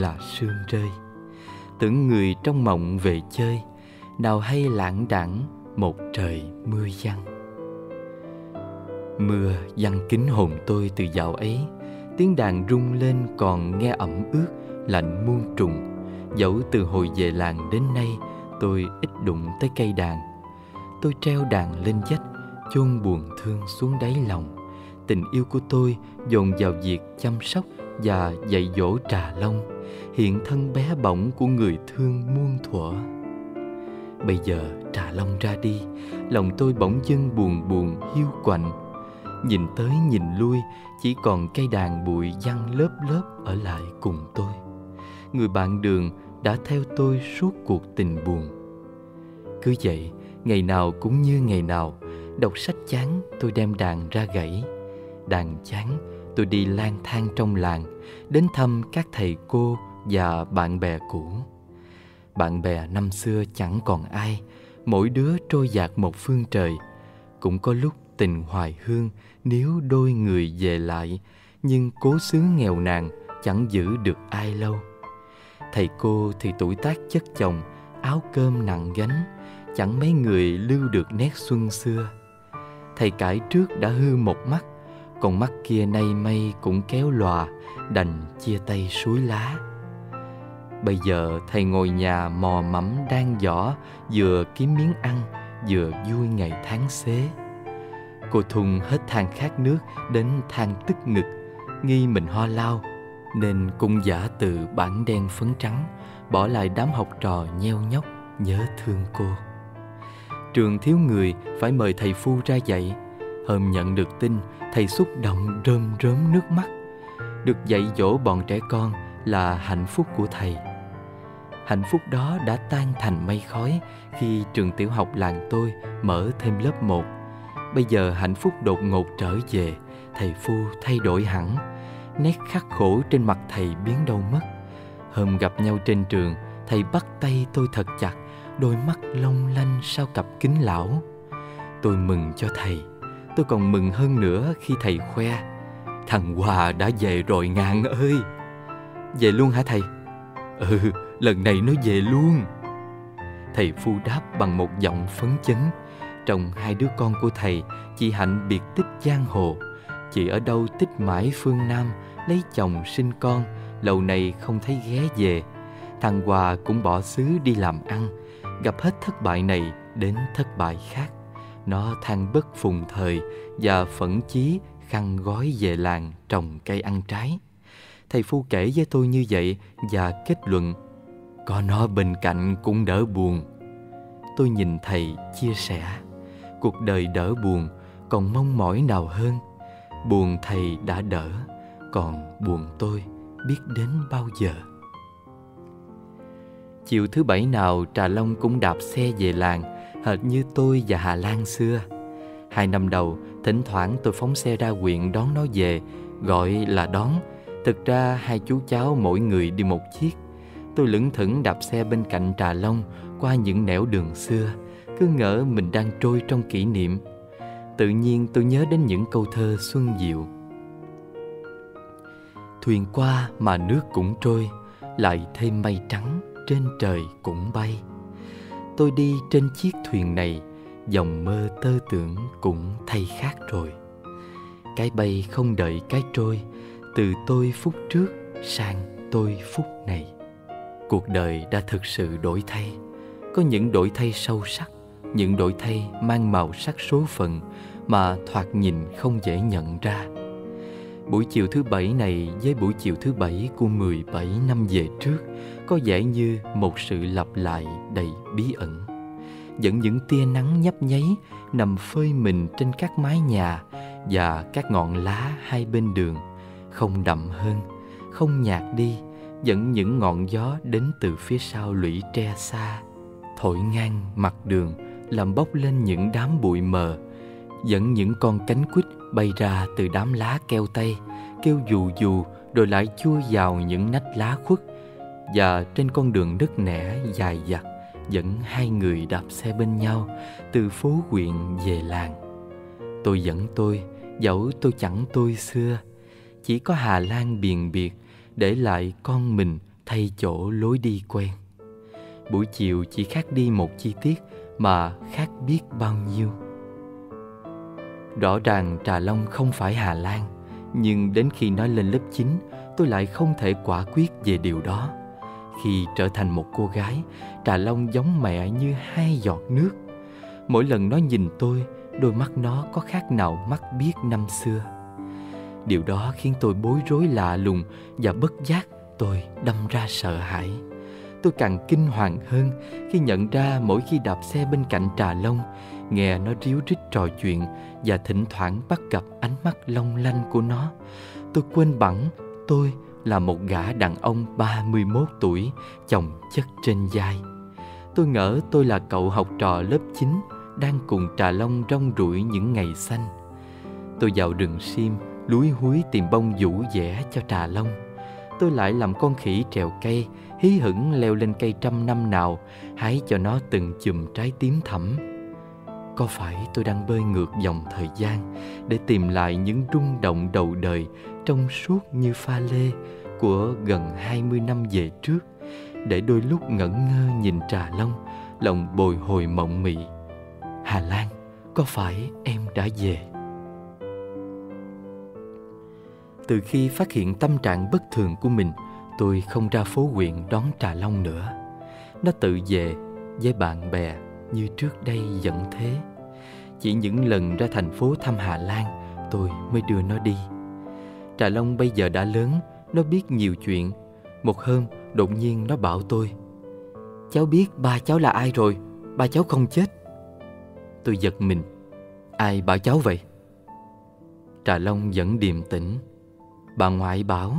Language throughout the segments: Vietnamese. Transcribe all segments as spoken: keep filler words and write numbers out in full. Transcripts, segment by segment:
là sương rơi. Tưởng người trong mộng về chơi, nào hay lãng đãng một trời mưa giăng. Mưa giăng kín hồn tôi từ dạo ấy. Tiếng đàn rung lên còn nghe ẩm ướt, lạnh muôn trùng. Dẫu từ hồi về làng đến nay, tôi ít đụng tới cây đàn. Tôi treo đàn lên vách, chôn buồn thương xuống đáy lòng. Tình yêu của tôi dồn vào việc chăm sóc và dạy dỗ Trà Long, hiện thân bé bỏng của người thương muôn thuở. Bây giờ Trà Long ra đi, lòng tôi bỗng dưng buồn buồn hiu quạnh. Nhìn tới nhìn lui, chỉ còn cây đàn bụi văng lớp lớp ở lại cùng tôi. Người bạn đường đã theo tôi suốt cuộc tình buồn. Cứ vậy, ngày nào cũng như ngày nào, đọc sách chán tôi đem đàn ra gãy. Đàn chán tôi đi lang thang trong làng, đến thăm các thầy cô và bạn bè cũ. Bạn bè năm xưa chẳng còn ai, mỗi đứa trôi dạt một phương trời. Cũng có lúc tình hoài hương níu đôi người về lại, nhưng cố xứ nghèo nàn chẳng giữ được ai lâu. Thầy cô thì tuổi tác chất chồng, áo cơm nặng gánh, chẳng mấy người lưu được nét xuân xưa. Thầy cải trước đã hư một mắt, còn mắt kia nay mây cũng kéo lòa, đành chia tay suối lá. Bây giờ thầy ngồi nhà mò mẫm đan giỏ, vừa kiếm miếng ăn, vừa vui ngày tháng xế. Cô Thun hết than khát nước đến than tức ngực, nghi mình ho lao, nên cũng giả từ bản đen phấn trắng, bỏ lại đám học trò nheo nhóc nhớ thương cô. Trường thiếu người, phải mời thầy Phu ra dạy. Hôm nhận được tin, thầy xúc động rơm rớm nước mắt. Được dạy dỗ bọn trẻ con là hạnh phúc của thầy. Hạnh phúc đó đã tan thành mây khói khi trường tiểu học làng tôi mở thêm lớp một. Bây giờ hạnh phúc đột ngột trở về, thầy Phu thay đổi hẳn. Nét khắc khổ trên mặt thầy biến đâu mất. Hôm gặp nhau trên trường, thầy bắt tay tôi thật chặt, đôi mắt long lanh sau cặp kính lão. Tôi mừng cho thầy. Tôi còn mừng hơn nữa khi thầy khoe: "Thằng Hòa đã về rồi Ngạn ơi." "Về luôn hả thầy?" "Ừ, lần này nó về luôn." Thầy Phu đáp bằng một giọng phấn chấn. Trong hai đứa con của thầy, chị Hạnh biệt tích giang hồ. Chị ở đâu tích mãi phương Nam, lấy chồng sinh con, lâu nay không thấy ghé về. Thằng Hòa cũng bỏ xứ đi làm ăn, gặp hết thất bại này đến thất bại khác. Nó than bất phùng thời và phẫn chí khăn gói về làng trồng cây ăn trái. Thầy Phu kể với tôi như vậy và kết luận: "Có nó bên cạnh cũng đỡ buồn." Tôi nhìn thầy chia sẻ: "Cuộc đời đỡ buồn, còn mong mỏi nào hơn. Buồn thầy đã đỡ, còn buồn tôi biết đến bao giờ." Chiều thứ bảy nào, Trà Long cũng đạp xe về làng, hệt như tôi và Hà Lan xưa. Hai năm đầu, thỉnh thoảng tôi phóng xe ra huyện đón nó về, gọi là đón. Thực ra hai chú cháu mỗi người đi một chiếc. Tôi lững thững đạp xe bên cạnh Trà Long qua những nẻo đường xưa, cứ ngỡ mình đang trôi trong kỷ niệm. Tự nhiên tôi nhớ đến những câu thơ xuân diệu: "Thuyền qua mà nước cũng trôi, lại thêm mây trắng trên trời cũng bay." Tôi đi trên chiếc thuyền này, dòng mơ tơ tưởng cũng thay khác rồi. Cái bay không đợi cái trôi, từ tôi phút trước sang tôi phút này. Cuộc đời đã thực sự đổi thay. Có những đổi thay sâu sắc, những đổi thay mang màu sắc số phận mà thoạt nhìn không dễ nhận ra. Buổi chiều thứ bảy này với buổi chiều thứ bảy của mười bảy năm về trước có vẻ như một sự lặp lại đầy bí ẩn. Dẫn những tia nắng nhấp nháy nằm phơi mình trên các mái nhà và các ngọn lá hai bên đường, không đậm hơn, không nhạt đi, dẫn những ngọn gió đến từ phía sau lũy tre xa, thổi ngang mặt đường làm bốc lên những đám bụi mờ, dẫn những con cánh quýt bay ra từ đám lá keo tây, kêu dù dù rồi lại chui vào những nách lá khuất. Và trên con đường nứt nẻ dài dặt dẫn hai người đạp xe bên nhau từ phố huyện về làng. Tôi dẫn tôi, dẫu tôi chẳng tôi xưa. Chỉ có Hà Lan biền biệt để lại con mình thay chỗ lối đi quen. Buổi chiều chỉ khác đi một chi tiết mà khác biết bao nhiêu. Rõ ràng Trà Long không phải Hà Lan, nhưng đến khi nói lên lớp chín, tôi lại không thể quả quyết về điều đó. Khi trở thành một cô gái, Trà Long giống mẹ như hai giọt nước. Mỗi lần nó nhìn tôi, đôi mắt nó có khác nào mắt biếc năm xưa. Điều đó khiến tôi bối rối lạ lùng, và bất giác tôi đâm ra sợ hãi. Tôi càng kinh hoàng hơn khi nhận ra mỗi khi đạp xe bên cạnh Trà Long, nghe nó ríu rít trò chuyện và thỉnh thoảng bắt gặp ánh mắt long lanh của nó, tôi quên bẵng tôi là một gã đàn ông ba mươi mốt tuổi, chồng chất trên vai. Tôi ngỡ tôi là cậu học trò lớp chín đang cùng Trà Long rong ruổi những ngày xanh. Tôi vào rừng sim, lúi húi tìm bông vũ vẽ cho Trà Long. Tôi lại làm con khỉ trèo cây, hí hửng leo lên cây trăm năm nào, hái cho nó từng chùm trái tím thẫm. Có phải tôi đang bơi ngược dòng thời gian để tìm lại những rung động đầu đời trong suốt như pha lê của gần hai mươi năm về trước, để đôi lúc ngẩn ngơ nhìn Trà Long, lòng bồi hồi mộng mị. Hà Lan, có phải em đã về? Từ khi phát hiện tâm trạng bất thường của mình, tôi không ra phố huyện đón Trà Long nữa. Nó tự về với bạn bè như trước đây vẫn thế. Chỉ những lần ra thành phố thăm Hà Lan, tôi mới đưa nó đi. Trà Long bây giờ đã lớn, nó biết nhiều chuyện. Một hôm, đột nhiên nó bảo tôi: "Cháu biết ba cháu là ai rồi, ba cháu không chết." Tôi giật mình. "Ai bảo cháu vậy?" Trà Long vẫn điềm tĩnh: "Bà ngoại bảo."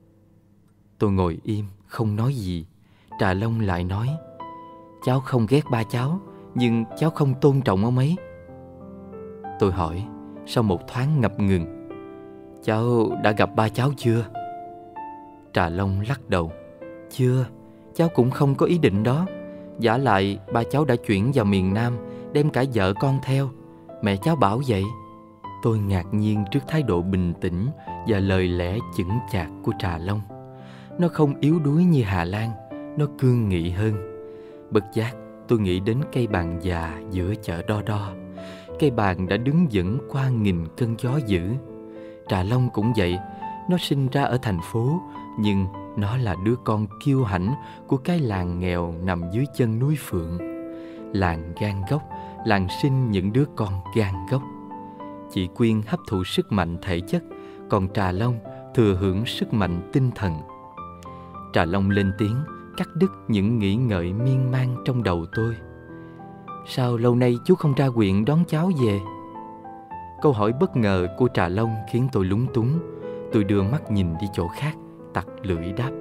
Tôi ngồi im, không nói gì. Trà Long lại nói: "Cháu không ghét ba cháu, nhưng cháu không tôn trọng ông ấy." Tôi hỏi, sau một thoáng ngập ngừng: "Cháu đã gặp ba cháu chưa?" Trà Long lắc đầu: "Chưa, cháu cũng không có ý định đó. Vả lại ba cháu đã chuyển vào miền Nam, đem cả vợ con theo. Mẹ cháu bảo vậy." Tôi ngạc nhiên trước thái độ bình tĩnh và lời lẽ chững chạc của Trà Long. Nó không yếu đuối như Hà Lan, nó cương nghị hơn. Bất giác tôi nghĩ đến cây bàn già giữa chợ Đo Đo. Cây bàn đã đứng vững qua nghìn cơn gió dữ. Trà Long cũng vậy. Nó sinh ra ở thành phố, nhưng nó là đứa con kiêu hãnh của cái làng nghèo nằm dưới chân núi Phượng. Làng gan góc, làng sinh những đứa con gan góc. Chị Quyên hấp thụ sức mạnh thể chất, còn Trà Long thừa hưởng sức mạnh tinh thần. Trà Long lên tiếng, cắt đứt những nghĩ ngợi miên man trong đầu tôi. "Sao lâu nay chú không ra huyện đón cháu về?" Câu hỏi bất ngờ của Trà Long khiến tôi lúng túng. Tôi đưa mắt nhìn đi chỗ khác, tặc lưỡi đáp: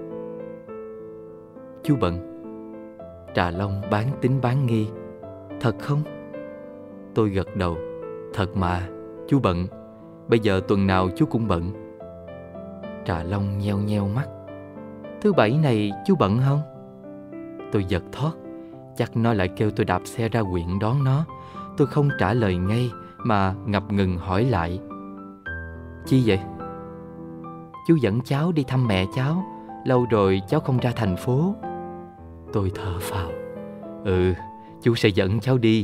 "Chú bận." Trà Long bán tín bán nghi: "Thật không?" Tôi gật đầu: "Thật mà, chú bận. Bây giờ tuần nào chú cũng bận." Trà Long nheo nheo mắt: "Thứ bảy này chú bận không?" Tôi giật thót. Chắc nó lại kêu tôi đạp xe ra huyện đón nó. Tôi không trả lời ngay mà ngập ngừng hỏi lại: "Chi vậy?" "Chú dẫn cháu đi thăm mẹ cháu. Lâu rồi cháu không ra thành phố." Tôi thở phào: "Ừ, chú sẽ dẫn cháu đi."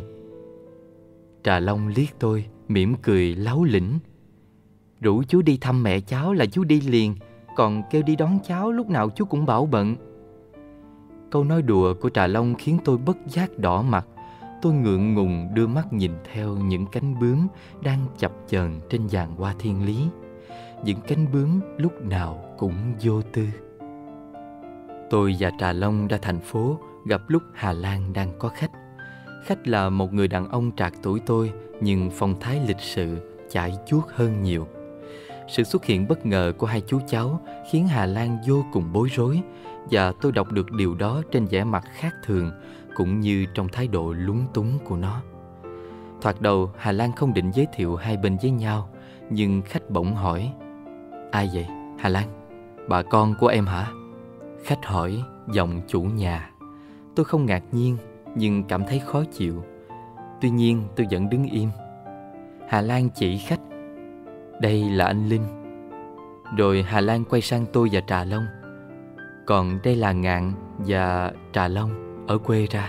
Trà Long liếc tôi, mỉm cười láu lĩnh: "Rủ chú đi thăm mẹ cháu là chú đi liền, còn kêu đi đón cháu lúc nào chú cũng bảo bận." Câu nói đùa của Trà Long khiến tôi bất giác đỏ mặt. Tôi ngượng ngùng đưa mắt nhìn theo những cánh bướm đang chập chờn trên giàn hoa thiên lý. Những cánh bướm lúc nào cũng vô tư. Tôi và Trà Long ra thành phố gặp lúc Hà Lan đang có khách. Khách là một người đàn ông trạc tuổi tôi, nhưng phong thái lịch sự, chải chuốt hơn nhiều. Sự xuất hiện bất ngờ của hai chú cháu khiến Hà Lan vô cùng bối rối, và tôi đọc được điều đó trên vẻ mặt khác thường, cũng như trong thái độ lúng túng của nó. Thoạt đầu Hà Lan không định giới thiệu hai bên với nhau, nhưng khách bỗng hỏi: "Ai vậy, Hà Lan? Bà con của em hả?" Khách hỏi giọng chủ nhà. Tôi không ngạc nhiên, nhưng cảm thấy khó chịu. Tuy nhiên tôi vẫn đứng im. Hà Lan chỉ khách: "Đây là anh Linh." Rồi Hà Lan quay sang tôi và Trà Long: Còn đây là Ngạn và Trà Long ở quê ra.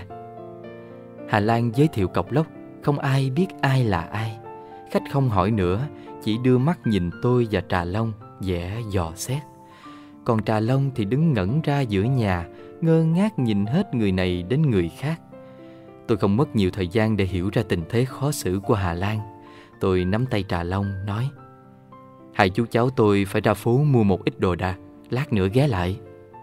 Hà Lan giới thiệu cọc lốc, không ai biết ai là ai. Khách không hỏi nữa, chỉ đưa mắt nhìn tôi và Trà Long vẻ dò xét. Còn Trà Long thì đứng ngẩn ra giữa nhà, ngơ ngác nhìn hết người này đến người khác. Tôi không mất nhiều thời gian để hiểu ra tình thế khó xử của Hà Lan. Tôi nắm tay Trà Long nói: hai chú cháu tôi phải ra phố mua một ít đồ đạc, lát nữa ghé lại.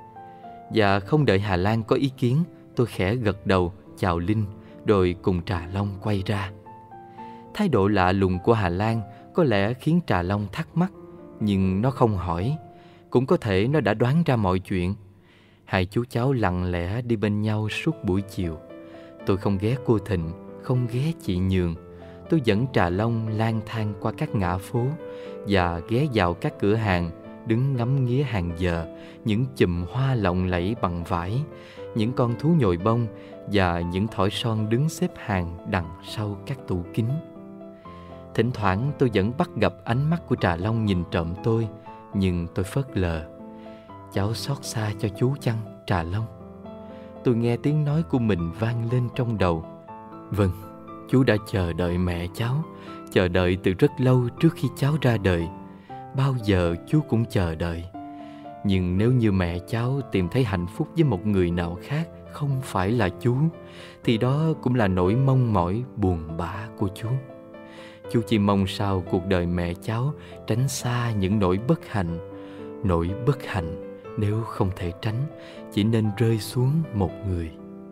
Và không đợi Hà Lan có ý kiến, tôi khẽ gật đầu chào Linh, rồi cùng Trà Long quay ra. Thái độ lạ lùng của Hà Lan có lẽ khiến Trà Long thắc mắc, nhưng nó không hỏi. Cũng có thể nó đã đoán ra mọi chuyện. Hai chú cháu lặng lẽ đi bên nhau suốt buổi chiều. Tôi không ghé cô Thịnh, không ghé chị Nhường. Tôi dẫn Trà Long lang thang qua các ngã phố và ghé vào các cửa hàng, đứng ngắm nghía hàng giờ những chùm hoa lộng lẫy bằng vải, những con thú nhồi bông và những thỏi son đứng xếp hàng đằng sau các tủ kính. Thỉnh thoảng tôi vẫn bắt gặp ánh mắt của Trà Long nhìn trộm tôi, nhưng tôi phớt lờ. Cháu xót xa cho chú chăng, Trà Long? Tôi nghe tiếng nói của mình vang lên trong đầu. Vâng, chú đã chờ đợi mẹ cháu, chờ đợi từ rất lâu trước khi cháu ra đời. Bao giờ chú cũng chờ đợi. Nhưng nếu như mẹ cháu tìm thấy hạnh phúc với một người nào khác không phải là chú, thì đó cũng là nỗi mong mỏi buồn bã của chú. Chú chỉ mong sao cuộc đời mẹ cháu tránh xa những nỗi bất hạnh. Nỗi bất hạnh nếu không thể tránh, chỉ nên rơi xuống một người.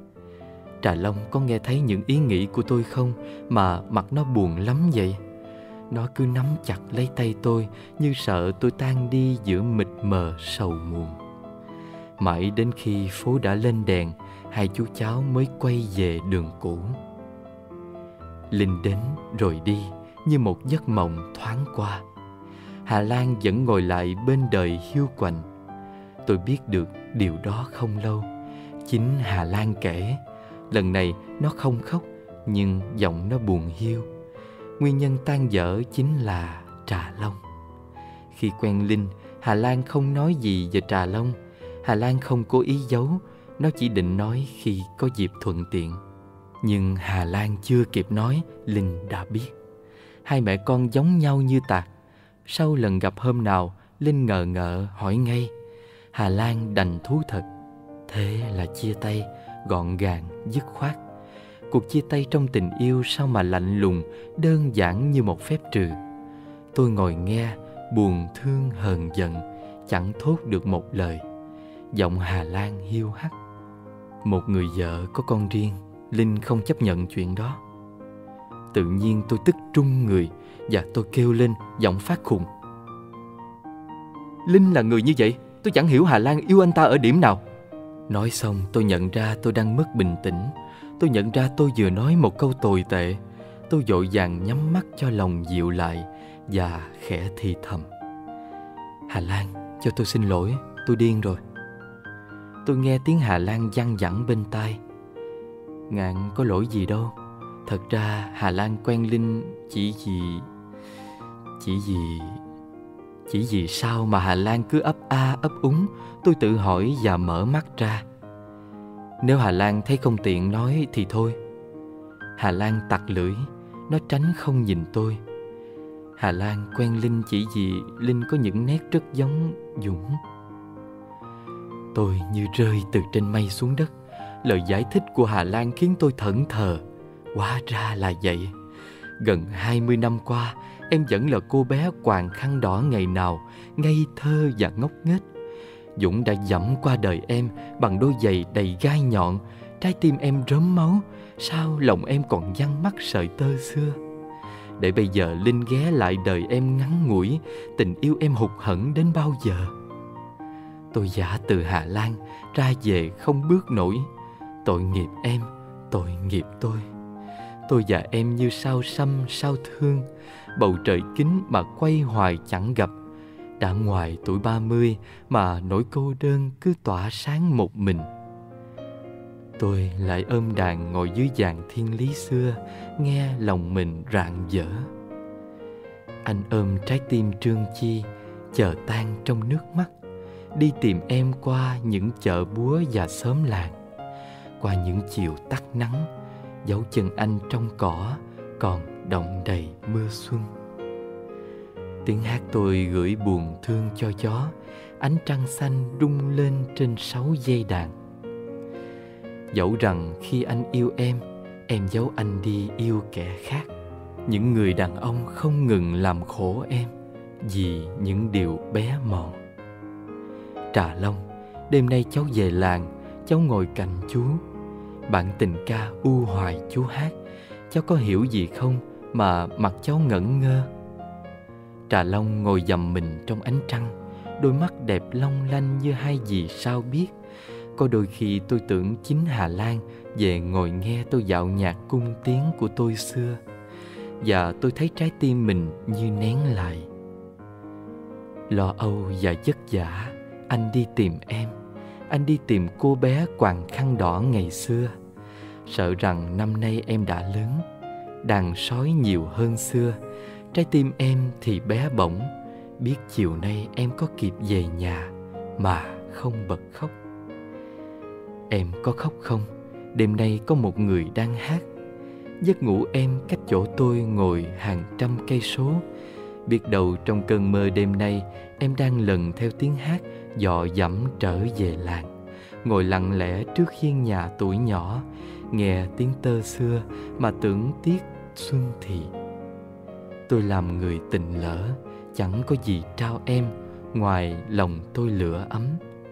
Trà Long có nghe thấy những ý nghĩ của tôi không mà mặt nó buồn lắm vậy? Nó cứ nắm chặt lấy tay tôi như sợ tôi tan đi giữa mịt mờ sầu muộn. Mãi đến khi phố đã lên đèn, hai chú cháu mới quay về đường cũ. Linh đến rồi đi như một giấc mộng thoáng qua. Hà Lan vẫn ngồi lại bên đời hiu quạnh. Tôi biết được điều đó không lâu. Chính Hà Lan kể. Lần này nó không khóc, nhưng giọng nó buồn hiu. Nguyên nhân tan vỡ chính là Trà Long. Khi quen Linh, Hà Lan không nói gì về Trà Long. Hà Lan không cố ý giấu, nó chỉ định nói khi có dịp thuận tiện. Nhưng Hà Lan chưa kịp nói, Linh đã biết. Hai mẹ con giống nhau như tạc. Sau lần gặp hôm nào, Linh ngờ ngợ hỏi ngay. Hà Lan đành thú thật. Thế là chia tay, gọn gàng, dứt khoát. Cuộc chia tay trong tình yêu sao mà lạnh lùng, đơn giản như một phép trừ. Tôi ngồi nghe, buồn thương hờn giận, chẳng thốt được một lời. Giọng Hà Lan hiu hắt. Một người vợ có con riêng, Linh không chấp nhận chuyện đó. Tự nhiên tôi tức trung người và tôi kêu lên giọng phát khùng. Linh là người như vậy, tôi chẳng hiểu Hà Lan yêu anh ta ở điểm nào. Nói xong tôi nhận ra tôi đang mất bình tĩnh. Tôi nhận ra tôi vừa nói một câu tồi tệ. Tôi vội vàng nhắm mắt cho lòng dịu lại và khẽ thì thầm. Hà Lan, cho tôi xin lỗi, tôi điên rồi. Tôi nghe tiếng Hà Lan văng vẳng bên tai. Ngạn có lỗi gì đâu. Thật ra Hà Lan quen Linh chỉ vì... Chỉ vì... Chỉ vì sao mà Hà Lan cứ ấp a ấp úng. Tôi tự hỏi và mở mắt ra. Nếu Hà Lan thấy không tiện nói thì thôi. Hà Lan tặc lưỡi, nó tránh không nhìn tôi. Hà Lan quen Linh chỉ vì Linh có những nét rất giống Dũng. Tôi như rơi từ trên mây xuống đất. Lời giải thích của Hà Lan khiến tôi thẫn thờ. Hóa ra là vậy. Gần hai mươi năm qua, em vẫn là cô bé quàng khăn đỏ ngày nào, ngây thơ và ngốc nghếch. Dũng đã dẫm qua đời em bằng đôi giày đầy gai nhọn. Trái tim em rớm máu. Sao lòng em còn văng mắc sợi tơ xưa? Để bây giờ Linh ghé lại đời em ngắn ngủi, tình yêu em hụt hẫng đến bao giờ? Tôi giả từ Hà Lan ra về không bước nổi. Tội nghiệp em, tội nghiệp tôi. Tôi và em như sao xăm sao thương, bầu trời kính mà quay hoài chẳng gặp. Đã ngoài tuổi ba mươi mà nỗi cô đơn cứ tỏa sáng một mình. Tôi lại ôm đàn ngồi dưới giàn thiên lý xưa, nghe lòng mình rạng rỡ. Anh ôm trái tim Trương Chi, chờ tan trong nước mắt. đi tìm em qua những chợ búa và xóm làng, qua những chiều tắt nắng, dấu chân anh trong cỏ còn đọng đầy mưa xuân. Tiếng hát tôi gửi buồn thương cho gió, ánh trăng xanh rung lên trên sáu dây đàn. Dẫu rằng khi anh yêu em, em giấu anh đi yêu kẻ khác. Những người đàn ông không ngừng làm khổ em vì những điều bé mọn. Trà Long, đêm nay cháu về làng, cháu ngồi cạnh chú. Bản tình ca u hoài chú hát, cháu có hiểu gì không mà mặt cháu ngẩn ngơ. Trà Long ngồi dầm mình trong ánh trăng, đôi mắt đẹp long lanh như hai vì sao biết. Có đôi khi tôi tưởng chính Hà Lan về ngồi nghe tôi dạo nhạc cung tiếng của tôi xưa, và tôi thấy trái tim mình như nén lại. Lo âu và vất vả, anh đi tìm em. Anh đi tìm cô bé quàng khăn đỏ ngày xưa, sợ rằng năm nay em đã lớn, đàn sói nhiều hơn xưa. Trái tim em thì bé bỏng, biết chiều nay em có kịp về nhà mà không bật khóc. Em có khóc không? Đêm nay có một người đang hát. Giấc ngủ em cách chỗ tôi ngồi hàng trăm cây số. Biết đâu trong cơn mơ đêm nay, em đang lần theo tiếng hát dọ dẫm trở về làng, ngồi lặng lẽ trước hiên nhà tuổi nhỏ, nghe tiếng tơ xưa mà tưởng tiếc xuân thì. Tôi làm người tình lỡ, chẳng có gì trao em ngoài lòng tôi lửa ấm.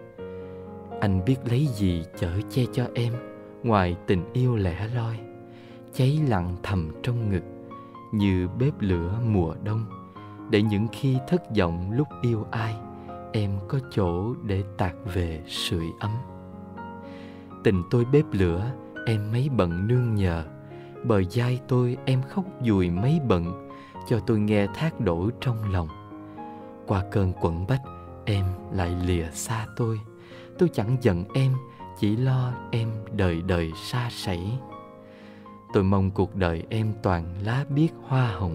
Anh biết lấy gì chở che cho em ngoài tình yêu lẻ loi, cháy lặng thầm trong ngực như bếp lửa mùa đông, để những khi thất vọng lúc yêu ai, em có chỗ để tạt về sưởi ấm. Tình tôi bếp lửa, em mấy bận nương nhờ, bờ vai tôi em khóc dùi mấy bận, cho tôi nghe thác đổ trong lòng. Qua cơn quẫn bách, em lại lìa xa tôi. Tôi chẳng giận em, chỉ lo em đời đời xa sẩy. Tôi mong cuộc đời em toàn lá biếc hoa hồng.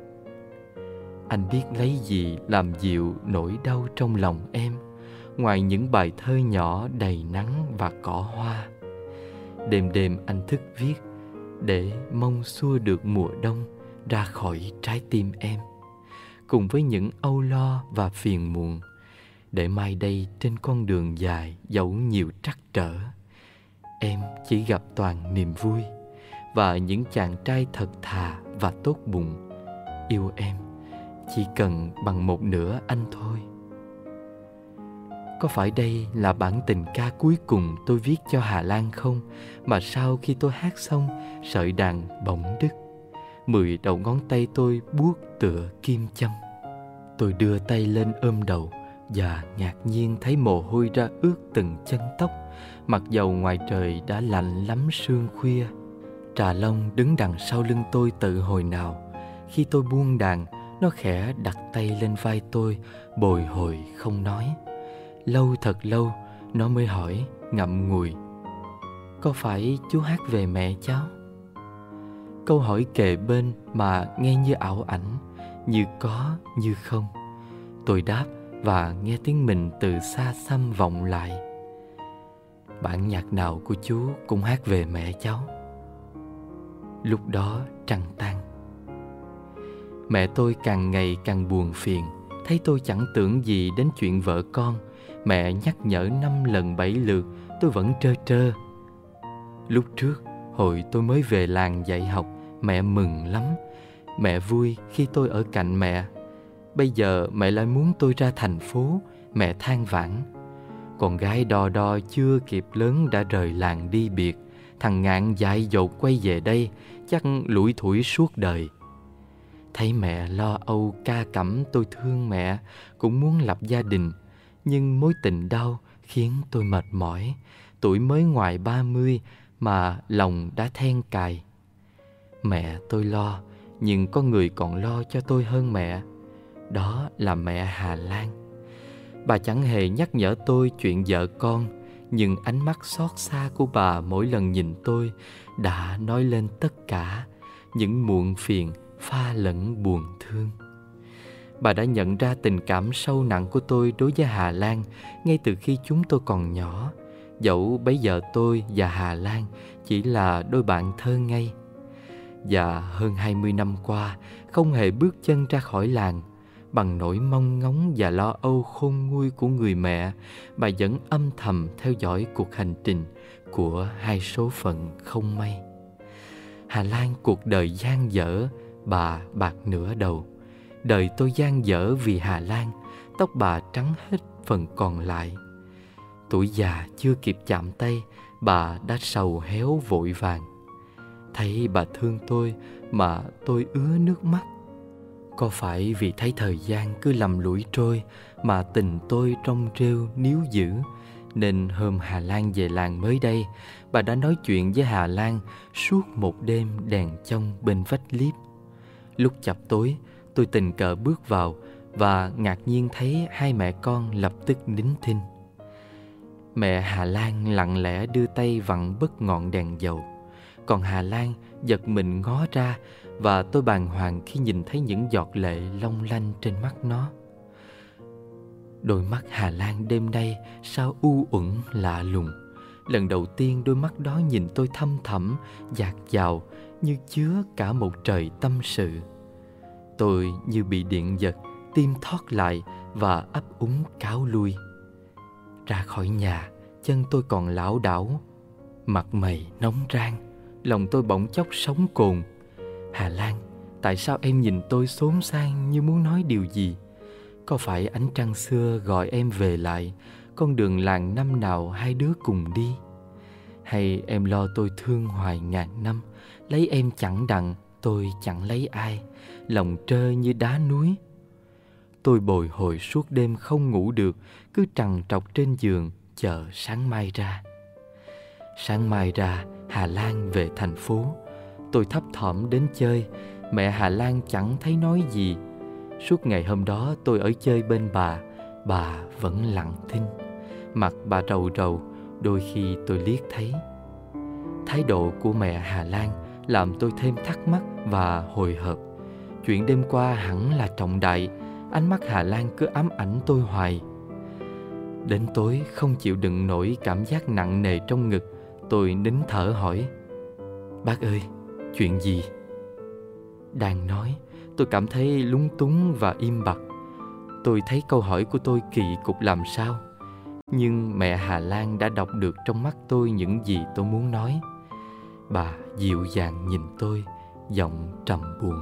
Anh biết lấy gì làm dịu nỗi đau trong lòng em, ngoài những bài thơ nhỏ đầy nắng và cỏ hoa. Đêm đêm anh thức viết, để mong xua được mùa đông ra khỏi trái tim em, cùng với những âu lo và phiền muộn, để mai đây trên con đường dài dẫu nhiều trắc trở, em chỉ gặp toàn niềm vui và những chàng trai thật thà và tốt bụng. Yêu em chỉ cần bằng một nửa anh thôi. Có phải đây là bản tình ca cuối cùng tôi viết cho Hà Lan không, mà sau khi tôi hát xong, sợi đàn bỗng đứt, mười đầu ngón tay tôi buốt tựa kim châm. Tôi đưa tay lên ôm đầu và ngạc nhiên thấy mồ hôi ra ướt từng chân tóc, mặc dầu ngoài trời đã lạnh lắm sương khuya. Trà Long đứng đằng sau lưng tôi tự hồi nào. Khi tôi buông đàn, nó khẽ đặt tay lên vai tôi, bồi hồi không nói. Lâu thật lâu, nó mới hỏi ngậm ngùi: có phải chú hát về mẹ cháu? Câu hỏi kề bên mà nghe như ảo ảnh, như có như không. Tôi đáp và nghe tiếng mình từ xa xăm vọng lại: bản nhạc nào của chú cũng hát về mẹ cháu. Lúc đó trăng tan. Mẹ tôi càng ngày càng buồn phiền, thấy tôi chẳng tưởng gì đến chuyện vợ con. Mẹ nhắc nhở năm lần bảy lượt, tôi vẫn trơ trơ. Lúc trước, hồi tôi mới về làng dạy học, mẹ mừng lắm. Mẹ vui khi tôi ở cạnh mẹ. Bây giờ mẹ lại muốn tôi ra thành phố, mẹ than vãn: con gái đò đò chưa kịp lớn đã rời làng đi biệt. Thằng Ngạn dại dột quay về đây, chắc lủi thủi suốt đời. Thấy mẹ lo âu ca cẩm, tôi thương mẹ, cũng muốn lập gia đình. Nhưng mối tình đau khiến tôi mệt mỏi. Tuổi mới ngoài ba mươi mà lòng đã then cài. Mẹ tôi lo, nhưng có người còn lo cho tôi hơn mẹ. Đó là mẹ Hà Lan. Bà chẳng hề nhắc nhở tôi chuyện vợ con, nhưng ánh mắt xót xa của bà mỗi lần nhìn tôi đã nói lên tất cả những muộn phiền pha lẫn buồn thương. Bà đã nhận ra tình cảm sâu nặng của tôi đối với Hà Lan ngay từ khi chúng tôi còn nhỏ, dẫu bấy giờ tôi và Hà Lan chỉ là đôi bạn thơ ngây. Và hơn hai mươi năm qua, không hề bước chân ra khỏi làng, bằng nỗi mong ngóng và lo âu khôn nguôi của người mẹ, bà vẫn âm thầm theo dõi cuộc hành trình của hai số phận không may. Hà Lan cuộc đời dang dở, bà bạc nửa đầu. Đời tôi dang dở vì Hà Lan, tóc bà trắng hết phần còn lại. Tuổi già chưa kịp chạm tay, bà đã sầu héo vội vàng. Thấy bà thương tôi mà tôi ứa nước mắt. Có phải vì thấy thời gian cứ lầm lũi trôi mà tình tôi trong rêu níu giữ, nên hôm Hà Lan về làng mới đây, bà đã nói chuyện với Hà Lan suốt một đêm đèn chông bên vách liếp. Lúc chập tối, tôi tình cờ bước vào và ngạc nhiên thấy hai mẹ con lập tức nín thinh. Mẹ Hà Lan lặng lẽ đưa tay vặn bớt ngọn đèn dầu, còn Hà Lan giật mình ngó ra, và tôi bàng hoàng khi nhìn thấy những giọt lệ long lanh trên mắt nó. Đôi mắt Hà Lan đêm nay sao u uẩn lạ lùng. Lần đầu tiên đôi mắt đó nhìn tôi thâm thẳm, dạt dào, như chứa cả một trời tâm sự. Tôi như bị điện giật, tim thót lại và ấp úng cáo lui. Ra khỏi nhà, chân tôi còn lảo đảo, mặt mày nóng rang, lòng tôi bỗng chốc sống cồn. Hà Lan, tại sao em nhìn tôi xốn xang như muốn nói điều gì? Có phải ánh trăng xưa gọi em về lại con đường làng năm nào hai đứa cùng đi? Hay em lo tôi thương hoài ngàn năm, lấy em chẳng đặng, tôi chẳng lấy ai, lòng trơ như đá núi? Tôi bồi hồi suốt đêm không ngủ được, cứ trằn trọc trên giường chờ sáng mai ra. Sáng mai ra, Hà Lan về thành phố. Tôi thấp thỏm đến chơi, mẹ Hà Lan chẳng thấy nói gì. Suốt ngày hôm đó tôi ở chơi bên bà, bà vẫn lặng thinh. Mặt bà rầu rầu, đôi khi tôi liếc thấy. Thái độ của mẹ Hà Lan làm tôi thêm thắc mắc và hồi hộp. Chuyện đêm qua hẳn là trọng đại, ánh mắt Hà Lan cứ ám ảnh tôi hoài. Đến tối không chịu đựng nổi cảm giác nặng nề trong ngực, tôi nín thở hỏi: "Bác ơi, chuyện gì?" Đang nói, tôi cảm thấy lúng túng và im bặt. Tôi thấy câu hỏi của tôi kỳ cục làm sao, nhưng mẹ Hà Lan đã đọc được trong mắt tôi những gì tôi muốn nói. Bà dịu dàng nhìn tôi, giọng trầm buồn: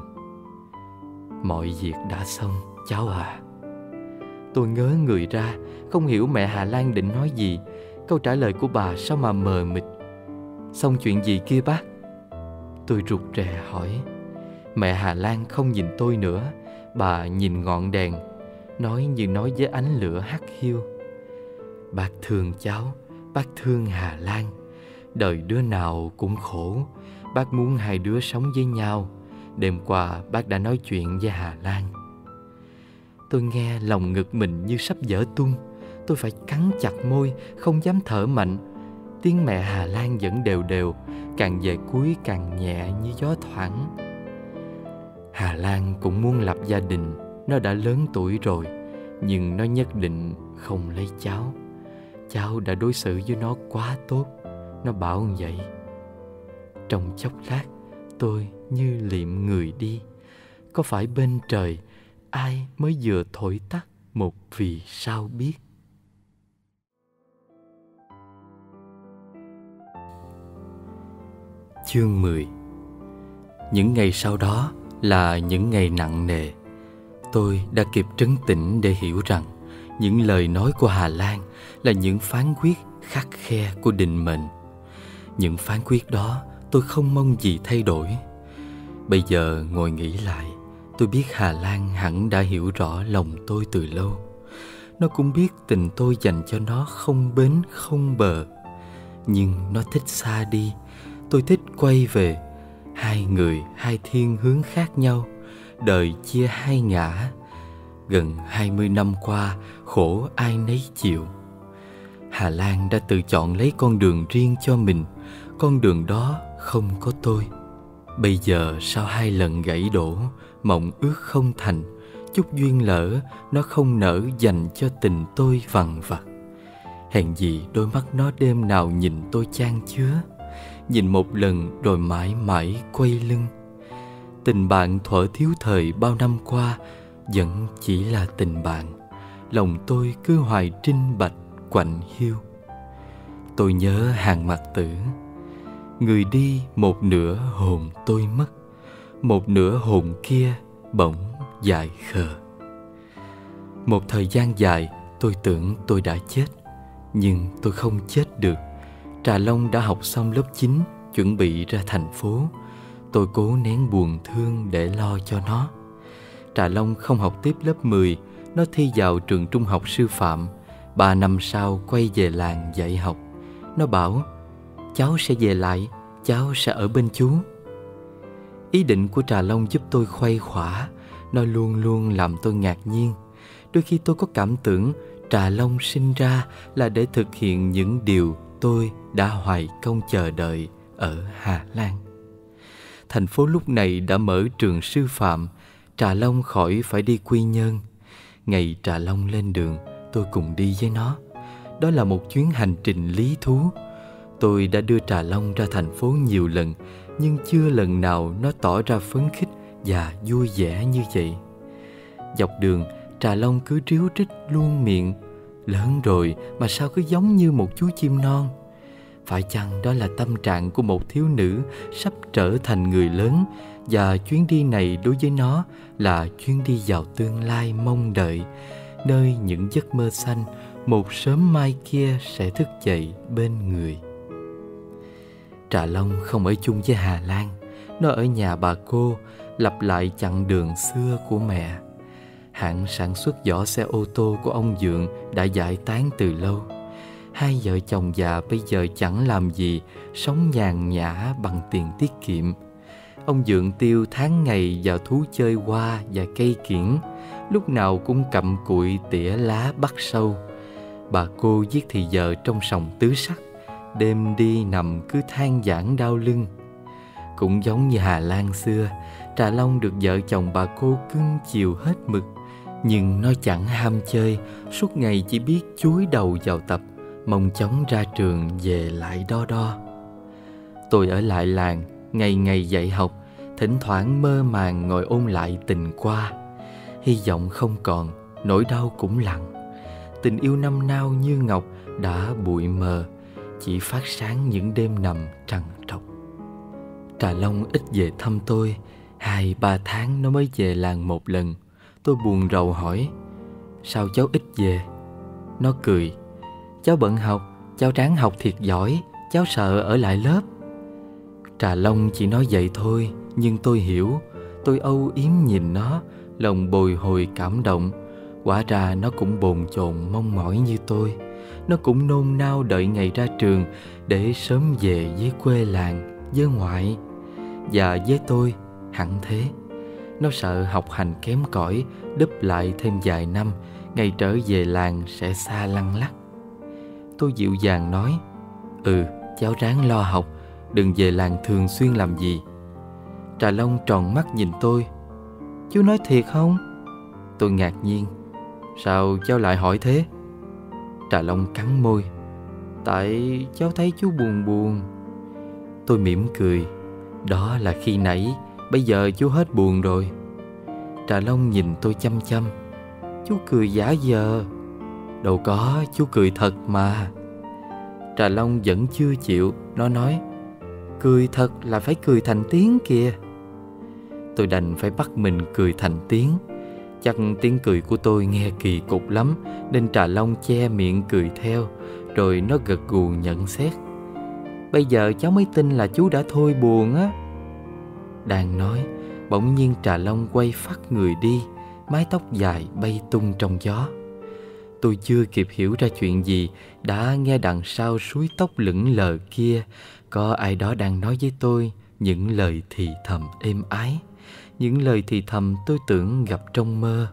"Mọi việc đã xong, cháu à." Tôi ngớ người ra, không hiểu mẹ Hà Lan định nói gì. Câu trả lời của bà sao mà mờ mịt. "Xong chuyện gì kia bác?" Tôi rụt rè hỏi. Mẹ Hà Lan không nhìn tôi nữa, bà nhìn ngọn đèn, nói như nói với ánh lửa hắt hiu: "Bác thương cháu, bác thương Hà Lan. Đời đứa nào cũng khổ, bác muốn hai đứa sống với nhau. Đêm qua bác đã nói chuyện với Hà Lan." Tôi nghe lòng ngực mình như sắp vỡ tung. Tôi phải cắn chặt môi, không dám thở mạnh. Tiếng mẹ Hà Lan vẫn đều đều, càng về cuối càng nhẹ như gió thoảng. Hà Lan cũng muốn lập gia đình, nó đã lớn tuổi rồi, nhưng nó nhất định không lấy cháu. Cháu đã đối xử với nó quá tốt, nó bảo vậy. Trong chốc lát, tôi như liệm người đi. Có phải bên trời ai mới vừa thổi tắt một vì sao biết? Chương mười. Những ngày sau đó là những ngày nặng nề. Tôi đã kịp trấn tĩnh để hiểu rằng những lời nói của Hà Lan là những phán quyết khắt khe của định mệnh. Những phán quyết đó tôi không mong gì thay đổi. Bây giờ ngồi nghĩ lại, tôi biết Hà Lan hẳn đã hiểu rõ lòng tôi từ lâu. Nó cũng biết tình tôi dành cho nó không bến không bờ. Nhưng nó thích xa đi, tôi thích quay về. Hai người, hai thiên hướng khác nhau, đời chia hai ngã. Gần hai mươi năm qua, khổ ai nấy chịu. Hà Lan đã tự chọn lấy con đường riêng cho mình. Con đường đó không có tôi. Bây giờ sau hai lần gãy đổ, mộng ước không thành, chút duyên lỡ nó không nỡ dành cho tình tôi vằn vặt. Hèn gì đôi mắt nó đêm nào nhìn tôi chan chứa, nhìn một lần rồi mãi mãi quay lưng. Tình bạn thuở thiếu thời bao năm qua vẫn chỉ là tình bạn, lòng tôi cứ hoài trinh bạch quạnh hiu. Tôi nhớ hàng mặt tử, người đi một nửa hồn tôi mất, một nửa hồn kia bỗng dại khờ. Một thời gian dài tôi tưởng tôi đã chết, nhưng tôi không chết được. Trà Long đã học xong lớp chín, chuẩn bị ra thành phố. Tôi cố nén buồn thương để lo cho nó. Trà Long không học tiếp lớp mười, nó thi vào trường trung học sư phạm. Ba năm sau quay về làng dạy học. Nó bảo, cháu sẽ về lại, cháu sẽ ở bên chú. Ý định của Trà Long giúp tôi khuây khỏa, nó luôn luôn làm tôi ngạc nhiên. Đôi khi tôi có cảm tưởng Trà Long sinh ra là để thực hiện những điều tôi đã hoài công chờ đợi ở Hà Lan. Thành phố lúc này đã mở trường sư phạm, Trà Long khỏi phải đi Quy Nhơn. Ngày Trà Long lên đường, tôi cùng đi với nó. Đó là một chuyến hành trình lý thú. Tôi đã đưa Trà Long ra thành phố nhiều lần, nhưng chưa lần nào nó tỏ ra phấn khích và vui vẻ như vậy. Dọc đường, Trà Long cứ ríu rít luôn miệng, lớn rồi mà sao cứ giống như một chú chim non. Phải chăng đó là tâm trạng của một thiếu nữ sắp trở thành người lớn, và chuyến đi này đối với nó là chuyến đi vào tương lai mong đợi, nơi những giấc mơ xanh một sớm mai kia sẽ thức dậy bên người. Trà Long không ở chung với Hà Lan, nó ở nhà bà cô, lặp lại chặng đường xưa của mẹ. Hãng sản xuất vỏ xe ô tô của ông Dượng đã giải tán từ lâu. Hai vợ chồng già bây giờ chẳng làm gì, sống nhàn nhã bằng tiền tiết kiệm. Ông Dượng tiêu tháng ngày vào thú chơi hoa và cây kiểng, lúc nào cũng cầm cụi tỉa lá bắt sâu. Bà cô giết thì giờ trong sòng tứ sắc, đêm đi nằm cứ than vãn đau lưng. Cũng giống như Hà Lan xưa, Trà Long được vợ chồng bà cô cưng chiều hết mực, nhưng nó chẳng ham chơi, suốt ngày chỉ biết chúi đầu vào tập, mong chóng ra trường về lại đo đo. Tôi ở lại làng, ngày ngày dạy học, thỉnh thoảng mơ màng ngồi ôn lại tình qua. Hy vọng không còn, nỗi đau cũng lặng. Tình yêu năm nao như ngọc đã bụi mờ, chỉ phát sáng những đêm nằm trằn trọc. Trà Long ít về thăm tôi, hai ba tháng nó mới về làng một lần. Tôi buồn rầu hỏi, sao cháu ít về? Nó cười, cháu bận học, cháu ráng học thiệt giỏi, cháu sợ ở lại lớp. Trà Long chỉ nói vậy thôi, nhưng tôi hiểu. Tôi âu yếm nhìn nó, lòng bồi hồi cảm động. Quả ra nó cũng bồn chồn mong mỏi như tôi. Nó cũng nôn nao đợi ngày ra trường để sớm về với quê làng, với ngoại. Và với tôi, hẳn thế. Nó sợ học hành kém cỏi, đúp lại thêm vài năm, ngày trở về làng sẽ xa lăng lắc. Tôi dịu dàng nói, ừ, cháu ráng lo học, đừng về làng thường xuyên làm gì. Trà Long tròn mắt nhìn tôi, chú nói thiệt không? Tôi ngạc nhiên, sao cháu lại hỏi thế? Trà Long cắn môi, tại cháu thấy chú buồn buồn. Tôi mỉm cười, đó là khi nãy, bây giờ chú hết buồn rồi. Trà Long nhìn tôi chăm chăm, chú cười giả vờ. Đâu có, chú cười thật mà. Trà Long vẫn chưa chịu, nó nói, cười thật là phải cười thành tiếng kìa. Tôi đành phải bắt mình cười thành tiếng. Chắc tiếng cười của tôi nghe kỳ cục lắm, nên Trà Long che miệng cười theo. Rồi nó gật gù nhận xét, bây giờ cháu mới tin là chú đã thôi buồn á. Đang nói, bỗng nhiên Trà Long quay phắt người đi, mái tóc dài bay tung trong gió. Tôi chưa kịp hiểu ra chuyện gì, đã nghe đằng sau suối tóc lững lờ kia có ai đó đang nói với tôi những lời thì thầm êm ái, những lời thì thầm tôi tưởng gặp trong mơ.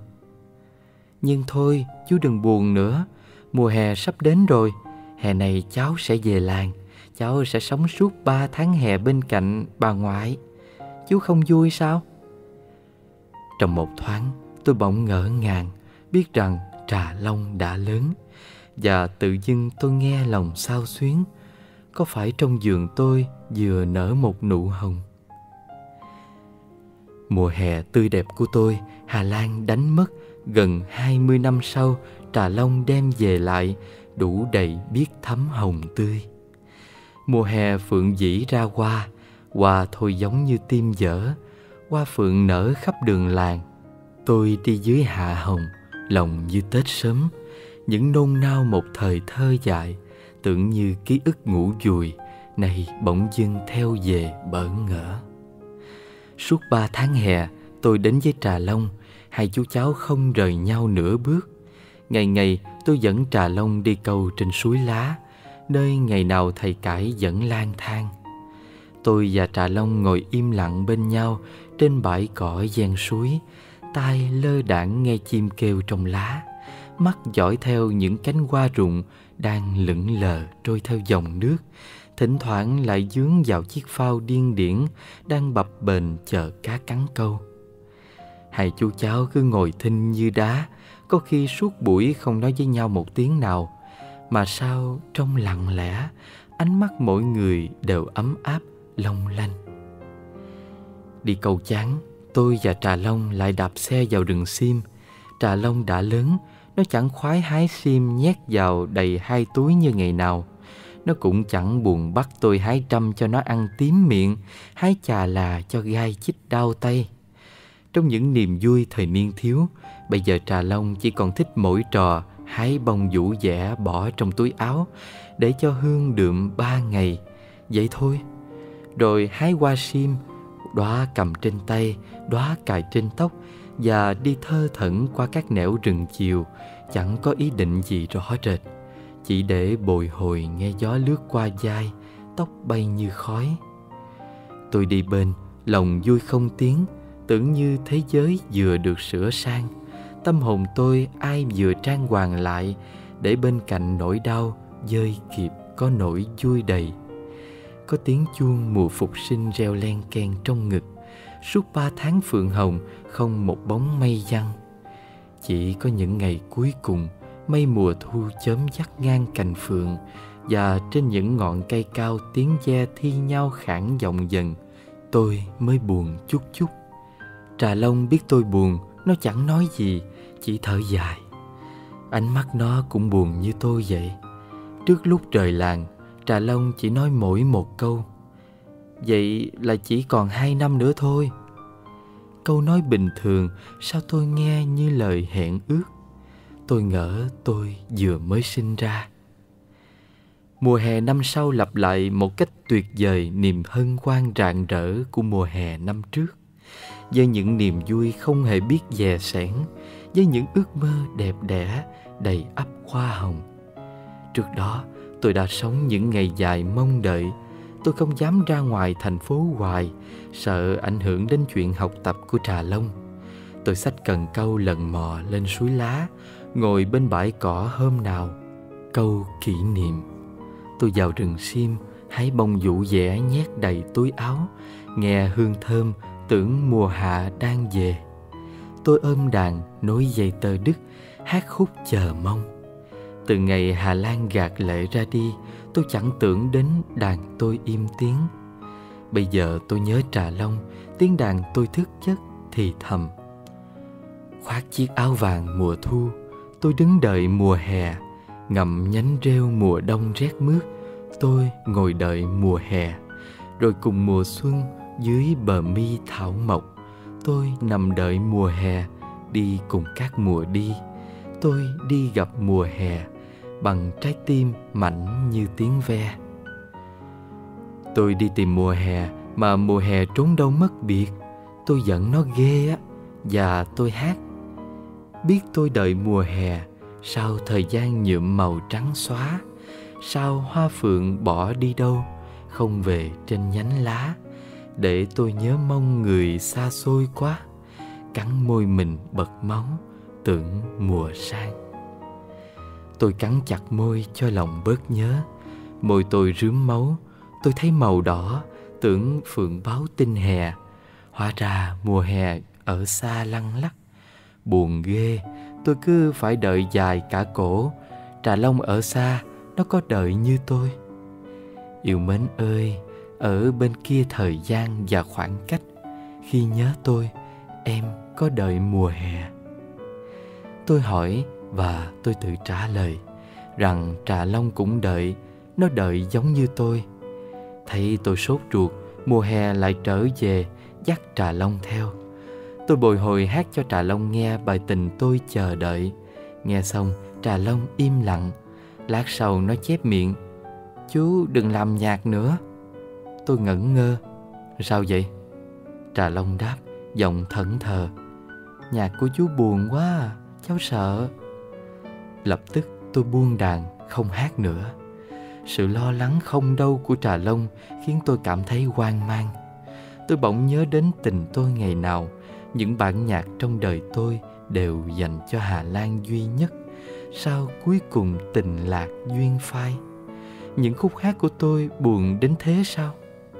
Nhưng thôi, chú đừng buồn nữa, mùa hè sắp đến rồi. Hè này cháu sẽ về làng, cháu sẽ sống suốt ba tháng hè bên cạnh bà ngoại. Chú không vui sao? Trong một thoáng, tôi bỗng ngỡ ngàng biết rằng Trà Long đã lớn. Và tự dưng tôi nghe lòng xao xuyến. Có phải trong giường tôi vừa nở một nụ hồng? Mùa hè tươi đẹp của tôi, Hà Lan đánh mất. Gần hai mươi năm sau, Trà Long đem về lại, đủ đầy biết thắm hồng tươi. Mùa hè phượng dĩ ra hoa, hoa thôi giống như tim dở. Hoa phượng nở khắp đường làng. Tôi đi dưới hạ hồng, lòng như Tết sớm. Những nôn nao một thời thơ dại, tưởng như ký ức ngủ vùi, nay bỗng dưng theo về bỡ ngỡ. Suốt ba tháng hè, tôi đến với Trà Long. Hai chú cháu không rời nhau nửa bước. Ngày ngày tôi dẫn Trà Long đi câu trên suối lá, nơi ngày nào thầy cãi vẫn lang thang. Tôi và Trà Long ngồi im lặng bên nhau trên bãi cỏ ven suối, tai lơ đãng nghe chim kêu trong lá, mắt dõi theo những cánh hoa rụng đang lững lờ trôi theo dòng nước, thỉnh thoảng lại dướng vào chiếc phao điên điển đang bập bềnh chờ cá cắn câu. Hai chú cháu cứ ngồi thinh như đá, có khi suốt buổi không nói với nhau một tiếng nào, mà sao trong lặng lẽ, ánh mắt mỗi người đều ấm áp long lanh. Đi câu chán, tôi và Trà Long lại đạp xe vào rừng sim. Trà Long đã lớn, nó chẳng khoái hái sim nhét vào đầy hai túi như ngày nào. Nó cũng chẳng buồn bắt tôi hái trăm cho nó ăn tím miệng, hái chà là cho gai chích đau tay. Trong những niềm vui thời niên thiếu, bây giờ Trà Long chỉ còn thích mỗi trò hái bông vũ dẻ bỏ trong túi áo để cho hương đượm ba ngày, vậy thôi. Rồi hái hoa sim, đóa cầm trên tay, đóa cài trên tóc, và đi thơ thẩn qua các nẻo rừng chiều, chẳng có ý định gì rõ rệt, chỉ để bồi hồi nghe gió lướt qua vai, tóc bay như khói. Tôi đi bên, lòng vui không tiếng, tưởng như thế giới vừa được sửa sang. Tâm hồn tôi ai vừa trang hoàng lại, để bên cạnh nỗi đau dơi kịp có nỗi vui đầy. Có tiếng chuông mùa phục sinh reo len keng trong ngực. Suốt ba tháng phượng hồng không một bóng mây giăng. Chỉ có những ngày cuối cùng, mây mùa thu chớm dắt ngang cành phượng, và trên những ngọn cây cao tiếng ve thi nhau khản giọng dần, tôi mới buồn chút chút. Trà Long biết tôi buồn, nó chẳng nói gì, chỉ thở dài. Ánh mắt nó cũng buồn như tôi vậy. Trước lúc rời làng, Trà Long chỉ nói mỗi một câu: vậy là chỉ còn hai năm nữa thôi. Câu nói bình thường, sao tôi nghe như lời hẹn ước. Tôi ngỡ tôi vừa mới sinh ra. Mùa hè năm sau lặp lại một cách tuyệt vời niềm hân hoan rạng rỡ của mùa hè năm trước, với những niềm vui không hề biết dè sẻn, với những ước mơ đẹp đẽ đầy ắp hoa hồng. Trước đó, tôi đã sống những ngày dài mong đợi. Tôi không dám ra ngoài thành phố hoài, sợ ảnh hưởng đến chuyện học tập của Trà Long. Tôi xách cần câu lần mò lên suối lá, ngồi bên bãi cỏ hôm nào, câu kỷ niệm. Tôi vào rừng sim, hái bông vũ dẻ nhét đầy túi áo, nghe hương thơm, tưởng mùa hạ đang về. Tôi ôm đàn, nối dây tơ đứt, hát khúc chờ mong. Từ ngày Hà Lan gạt lệ ra đi, tôi chẳng tưởng đến đàn tôi im tiếng. Bây giờ tôi nhớ Trà Long, tiếng đàn tôi thức giấc thì thầm. Khoác chiếc áo vàng mùa thu, tôi đứng đợi mùa hè. Ngậm nhánh rêu mùa đông rét mướt, tôi ngồi đợi mùa hè. Rồi cùng mùa xuân dưới bờ mi thảo mộc, tôi nằm đợi mùa hè. Đi cùng các mùa đi, tôi đi gặp mùa hè, bằng trái tim mảnh như tiếng ve. Tôi đi tìm mùa hè, mà mùa hè trốn đâu mất biệt. Tôi giận nó ghê á, và tôi hát. Biết tôi đợi mùa hè, sao thời gian nhuộm màu trắng xóa. Sao hoa phượng bỏ đi đâu, không về trên nhánh lá. Để tôi nhớ mong người xa xôi quá, cắn môi mình bật máu, tưởng mùa sang. Tôi cắn chặt môi cho lòng bớt nhớ. Môi tôi rướm máu, tôi thấy màu đỏ, tưởng phượng báo tin hè. Hóa ra mùa hè ở xa lăng lắc, Buồn ghê, tôi cứ phải đợi dài cả cổ. Trà Long ở xa, nó có đợi như tôi. Yêu mến ơi, ở bên kia thời gian và khoảng cách, khi nhớ tôi, em có đợi mùa hè? Tôi hỏi và tôi tự trả lời rằng Trà Long cũng đợi, nó đợi giống như tôi. Thấy tôi sốt ruột, mùa hè lại trở về, dắt Trà Long theo. Tôi bồi hồi hát cho Trà Long nghe bài tình tôi chờ đợi. Nghe xong, Trà Long im lặng. Lát sau nó chép miệng: "Chú đừng làm nhạc nữa." Tôi ngẩn ngơ: "Sao vậy?" Trà Long đáp, giọng thẫn thờ: "Nhạc của chú buồn quá à, cháu sợ." Lập tức tôi buông đàn, không hát nữa. Sự lo lắng không đâu của Trà Long khiến tôi cảm thấy hoang mang. Tôi bỗng nhớ đến tình tôi ngày nào. Những bản nhạc trong đời tôi đều dành cho Hà Lan duy nhất. Sao cuối cùng tình lạc duyên phai? Những khúc hát của tôi buồn đến thế sao?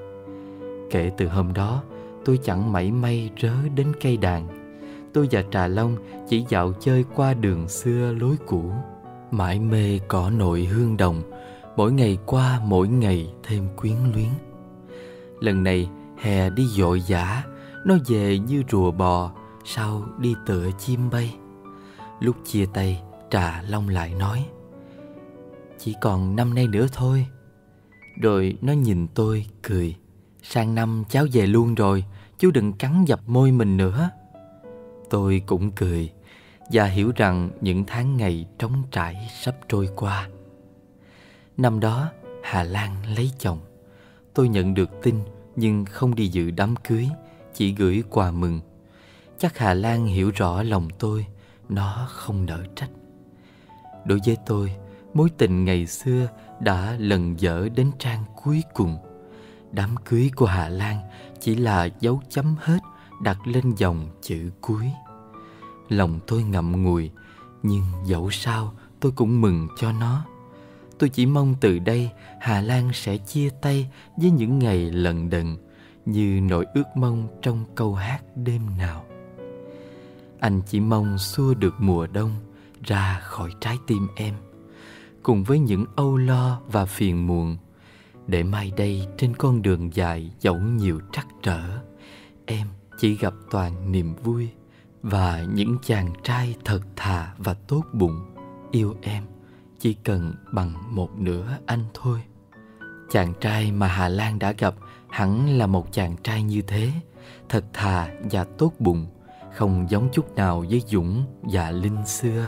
Kể từ hôm đó, tôi chẳng mảy may rớ đến cây đàn. Tôi và Trà Long chỉ dạo chơi qua đường xưa lối cũ, mải mê cỏ nội hương đồng, mỗi ngày qua mỗi ngày thêm quyến luyến. Lần này hè đi vội vã, nó về như rùa bò, sau đi tựa chim bay. Lúc chia tay, Trà Long lại nói: "Chỉ còn năm nay nữa thôi." Rồi nó nhìn tôi cười: "Sang năm cháu về luôn rồi, chú đừng cắn dập môi mình nữa." Tôi cũng cười và hiểu rằng những tháng ngày trống trải sắp trôi qua. Năm đó Hà Lan lấy chồng. Tôi nhận được tin nhưng không đi dự đám cưới, chỉ gửi quà mừng. Chắc Hà Lan hiểu rõ lòng tôi, nó không nỡ trách. Đối với tôi, mối tình ngày xưa đã lần dở đến trang cuối cùng. Đám cưới của Hà Lan chỉ là dấu chấm hết đặt lên dòng chữ cuối. Lòng tôi ngậm ngùi, nhưng dẫu sao tôi cũng mừng cho nó. Tôi chỉ mong từ đây Hà Lan sẽ chia tay với những ngày lận đận, như nỗi ước mong trong câu hát đêm nào. Anh chỉ mong xua được mùa đông ra khỏi trái tim em, cùng với những âu lo và phiền muộn, để mai đây trên con đường dài dẫu nhiều trắc trở, em chỉ gặp toàn niềm vui và những chàng trai thật thà và tốt bụng yêu em chỉ cần bằng một nửa anh thôi. Chàng trai mà Hà Lan đã gặp hẳn là một chàng trai như thế, thật thà và tốt bụng, không giống chút nào với Dũng và Linh xưa.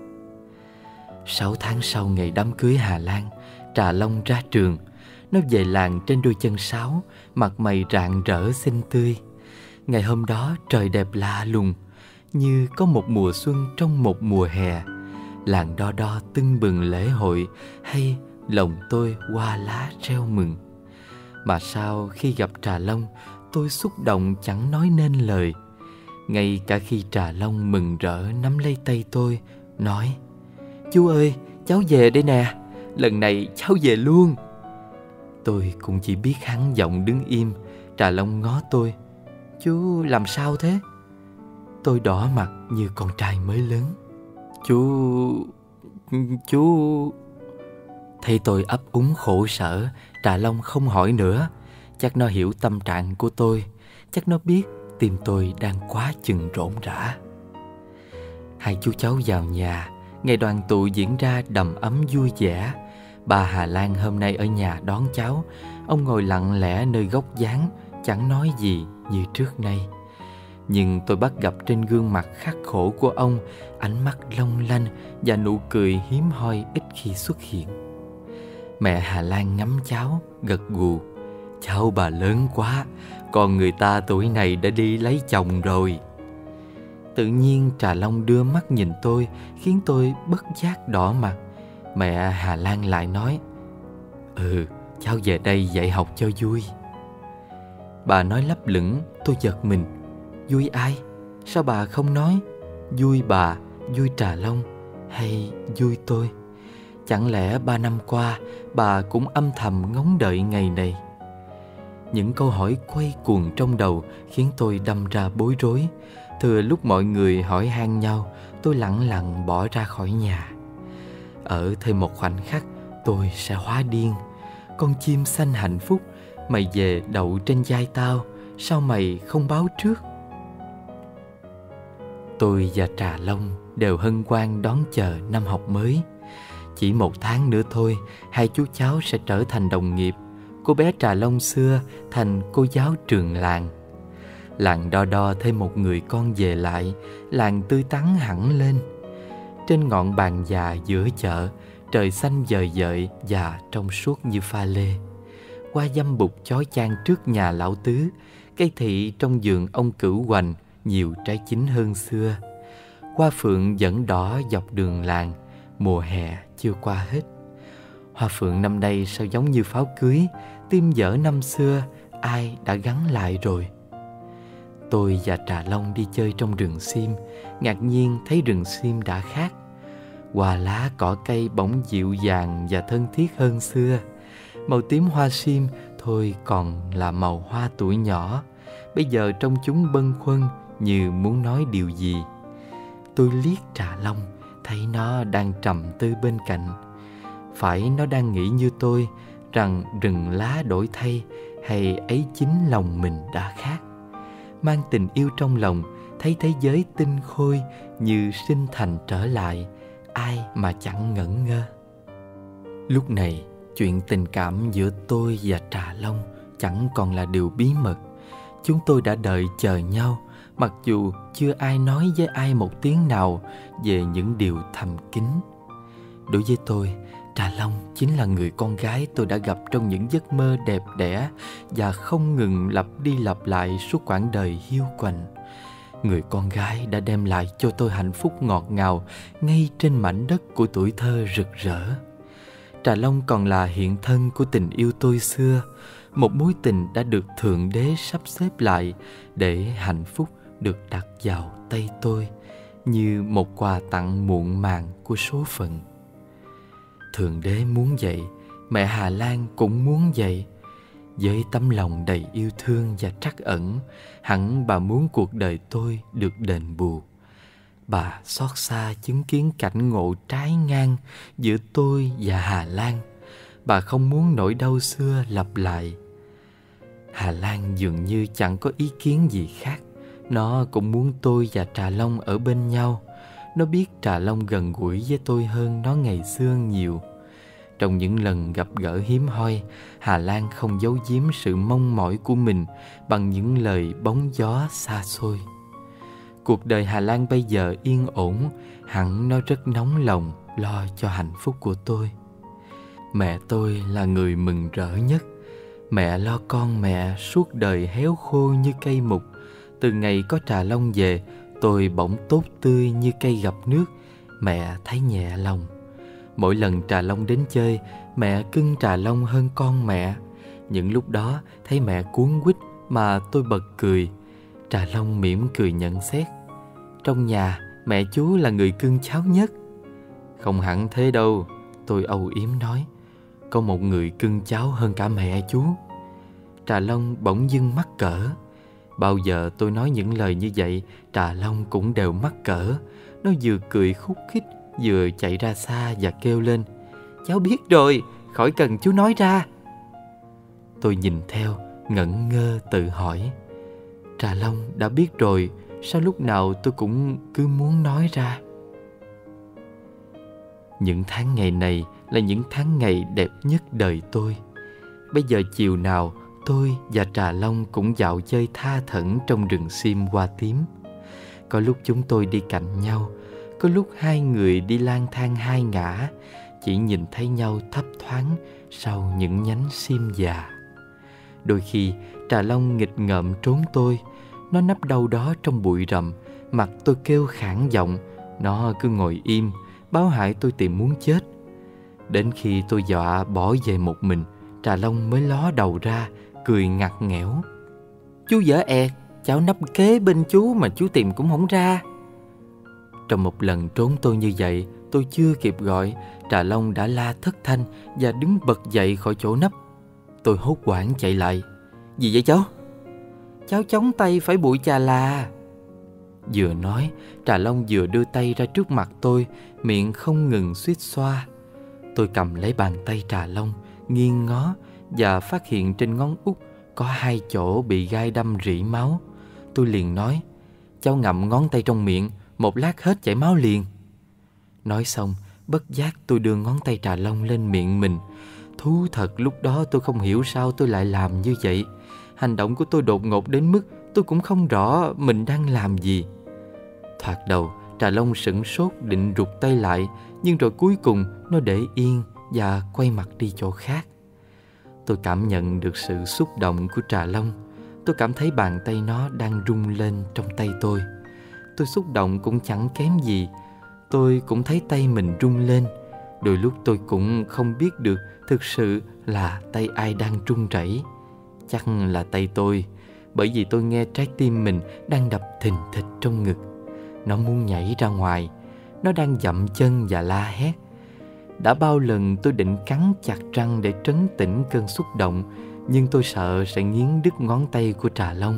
Sáu tháng sau ngày đám cưới Hà Lan, Trà Long ra trường. Nó về làng trên đôi chân sáo, mặt mày rạng rỡ xinh tươi. Ngày hôm đó trời đẹp lạ lùng, như có một mùa xuân trong một mùa hè. Làng đo đo tưng bừng lễ hội, hay lòng tôi hoa lá reo mừng. Mà sao khi gặp Trà Long, tôi xúc động chẳng nói nên lời. Ngay cả khi Trà Long mừng rỡ nắm lấy tay tôi, nói: "Chú ơi, cháu về đây nè, lần này cháu về luôn." Tôi cũng chỉ biết hắn giọng đứng im. Trà Long ngó tôi: "Chú làm sao thế?" Tôi đỏ mặt như con trai mới lớn. Chú... chú... Thấy tôi ấp úng khổ sở, Trà Long không hỏi nữa. Chắc nó hiểu tâm trạng của tôi. Chắc nó biết tim tôi đang quá chừng rộn rã. Hai chú cháu vào nhà. Ngày đoàn tụ diễn ra đầm ấm vui vẻ. Bà Hà Lan hôm nay ở nhà đón cháu. Ông ngồi lặng lẽ nơi góc dáng, chẳng nói gì như trước nay. Nhưng tôi bắt gặp trên gương mặt khắc khổ của ông ánh mắt long lanh và nụ cười hiếm hoi ít khi xuất hiện. Mẹ Hà Lan ngắm cháu, gật gù: "Cháu bà lớn quá, còn người ta tuổi này đã đi lấy chồng rồi." Tự nhiên Trà Long đưa mắt nhìn tôi, khiến tôi bất giác đỏ mặt. Mẹ Hà Lan lại nói: "Ừ, cháu về đây dạy học cho vui." Bà nói lấp lửng. Tôi giật mình. Vui ai? Sao bà không nói? Vui bà, vui Trà Long, hay vui tôi? Chẳng lẽ ba năm qua bà cũng âm thầm ngóng đợi ngày này? Những câu hỏi quay cuồng trong đầu khiến tôi đâm ra bối rối. Thừa lúc mọi người hỏi han nhau, tôi lẳng lặng bỏ ra khỏi nhà. Ở thêm một khoảnh khắc, tôi sẽ hóa điên. Con chim xanh hạnh phúc, mày về đậu trên vai tao, sao mày không báo trước? Tôi và Trà Long đều hân hoan đón chờ năm học mới. Chỉ một tháng nữa thôi, hai chú cháu sẽ trở thành đồng nghiệp. Cô bé Trà Long xưa thành cô giáo trường làng. Làng đo đo thêm một người con về lại, làng tươi tắn hẳn lên. Trên ngọn bàn già giữa chợ, trời xanh dời dợi và trong suốt như pha lê. Qua dăm bụt chói chang trước nhà lão tứ, cây thị trong vườn ông Cửu Hoành nhiều trái chín hơn xưa. Hoa phượng vẫn đỏ dọc đường làng, mùa hè chưa qua hết. Hoa phượng năm nay sao giống như pháo cưới, tim dở năm xưa ai đã gắn lại rồi. Tôi và Trà Long đi chơi trong rừng sim, ngạc nhiên thấy rừng sim đã khác. Hoa lá cỏ cây bỗng dịu dàng và thân thiết hơn xưa. Màu tím hoa sim thôi còn là màu hoa tuổi nhỏ, bây giờ trông chúng bâng khuâng như muốn nói điều gì. Tôi liếc Trà Long, thấy nó đang trầm tư bên cạnh. Phải nó đang nghĩ như tôi, rằng rừng lá đổi thay, hay ấy chính lòng mình đã khác. Mang tình yêu trong lòng, thấy thế giới tinh khôi như sinh thành trở lại, ai mà chẳng ngẩn ngơ. Lúc này, chuyện tình cảm giữa tôi và Trà Long chẳng còn là điều bí mật. Chúng tôi đã đợi chờ nhau, mặc dù chưa ai nói với ai một tiếng nào về những điều thầm kín. Đối với tôi, Trà Long chính là người con gái tôi đã gặp trong những giấc mơ đẹp đẽ và không ngừng lặp đi lặp lại suốt quãng đời hiu quạnh. Người con gái đã đem lại cho tôi hạnh phúc ngọt ngào ngay trên mảnh đất của tuổi thơ rực rỡ. Trà Long còn là hiện thân của tình yêu tôi xưa, một mối tình đã được Thượng Đế sắp xếp lại để hạnh phúc được đặt vào tay tôi như một quà tặng muộn màng của số phận. Thượng Đế muốn vậy, mẹ Hà Lan cũng muốn vậy. Với tấm lòng đầy yêu thương và trắc ẩn, hẳn bà muốn cuộc đời tôi được đền bù. Bà xót xa chứng kiến cảnh ngộ trái ngang giữa tôi và Hà Lan. Bà không muốn nỗi đau xưa lặp lại. Hà Lan dường như chẳng có ý kiến gì khác. Nó cũng muốn tôi và Trà Long ở bên nhau. Nó biết Trà Long gần gũi với tôi hơn nó ngày xưa nhiều. Trong những lần gặp gỡ hiếm hoi, Hà Lan không giấu giếm sự mong mỏi của mình bằng những lời bóng gió xa xôi. Cuộc đời Hà Lan bây giờ yên ổn, hẳn nó rất nóng lòng lo cho hạnh phúc của tôi. Mẹ tôi là người mừng rỡ nhất. Mẹ lo con mẹ suốt đời héo khô như cây mục. Từ ngày có Trà Long về, tôi bỗng tốt tươi như cây gặp nước. Mẹ thấy nhẹ lòng. Mỗi lần Trà Long đến chơi, mẹ cưng Trà Long hơn con mẹ. Những lúc đó thấy mẹ cuống quýt mà tôi bật cười. Trà Long mỉm cười nhận xét: trong nhà mẹ chú là người cưng cháu nhất. Không hẳn thế đâu, tôi âu yếm nói. Có một người cưng cháu hơn cả mẹ chú. Trà Long bỗng dưng mắc cỡ. Bao giờ tôi nói những lời như vậy, Trà Long cũng đều mắc cỡ. Nó vừa cười khúc khích, vừa chạy ra xa và kêu lên: cháu biết rồi, khỏi cần chú nói ra. Tôi nhìn theo, ngẩn ngơ tự hỏi: Trà Long đã biết rồi, sao lúc nào tôi cũng cứ muốn nói ra? Những tháng ngày này là những tháng ngày đẹp nhất đời tôi. Bây giờ chiều nào tôi và Trà Long cũng dạo chơi tha thẩn trong rừng sim hoa tím. Có lúc chúng tôi đi cạnh nhau, có lúc hai người đi lang thang hai ngả, chỉ nhìn thấy nhau thấp thoáng sau những nhánh sim già. Đôi khi Trà Long nghịch ngợm trốn tôi. Nó nấp đâu đó trong bụi rậm, mặt tôi kêu khản giọng. Nó cứ ngồi im, báo hại tôi tìm muốn chết. Đến khi tôi dọa bỏ về một mình, Trà Long mới ló đầu ra, cười ngặt nghẽo: chú dở ẹt, cháu nấp kế bên chú mà chú tìm cũng không ra. Trong một lần trốn tôi như vậy, tôi chưa kịp gọi, Trà Long đã la thất thanh và đứng bật dậy khỏi chỗ nấp. Tôi hốt hoảng chạy lại: gì vậy cháu? Cháu chống tay phải bụi chà là. Vừa nói, Trà Long vừa đưa tay ra trước mặt tôi, miệng không ngừng suýt xoa. Tôi cầm lấy bàn tay Trà Long, nghiêng ngó và phát hiện trên ngón út có hai chỗ bị gai đâm rỉ máu. Tôi liền nói: cháu ngậm ngón tay trong miệng, một lát hết chảy máu liền. Nói xong, bất giác tôi đưa ngón tay Trà Long lên miệng mình. Thú thật, lúc đó tôi không hiểu sao tôi lại làm như vậy. Hành động của tôi đột ngột đến mức tôi cũng không rõ mình đang làm gì. Thoạt đầu, Trà Long sửng sốt định rụt tay lại, nhưng rồi cuối cùng nó để yên và quay mặt đi chỗ khác. Tôi cảm nhận được sự xúc động của Trà Long. Tôi cảm thấy bàn tay nó đang rung lên trong tay tôi. Tôi xúc động cũng chẳng kém gì. Tôi cũng thấy tay mình rung lên. Đôi lúc tôi cũng không biết được thực sự là tay ai đang run rẩy. Chắc là tay tôi, bởi vì tôi nghe trái tim mình đang đập thình thịch trong ngực. Nó muốn nhảy ra ngoài. Nó đang dậm chân và la hét. Đã bao lần tôi định cắn chặt răng để trấn tĩnh cơn xúc động, nhưng tôi sợ sẽ nghiến đứt ngón tay của Trà Long.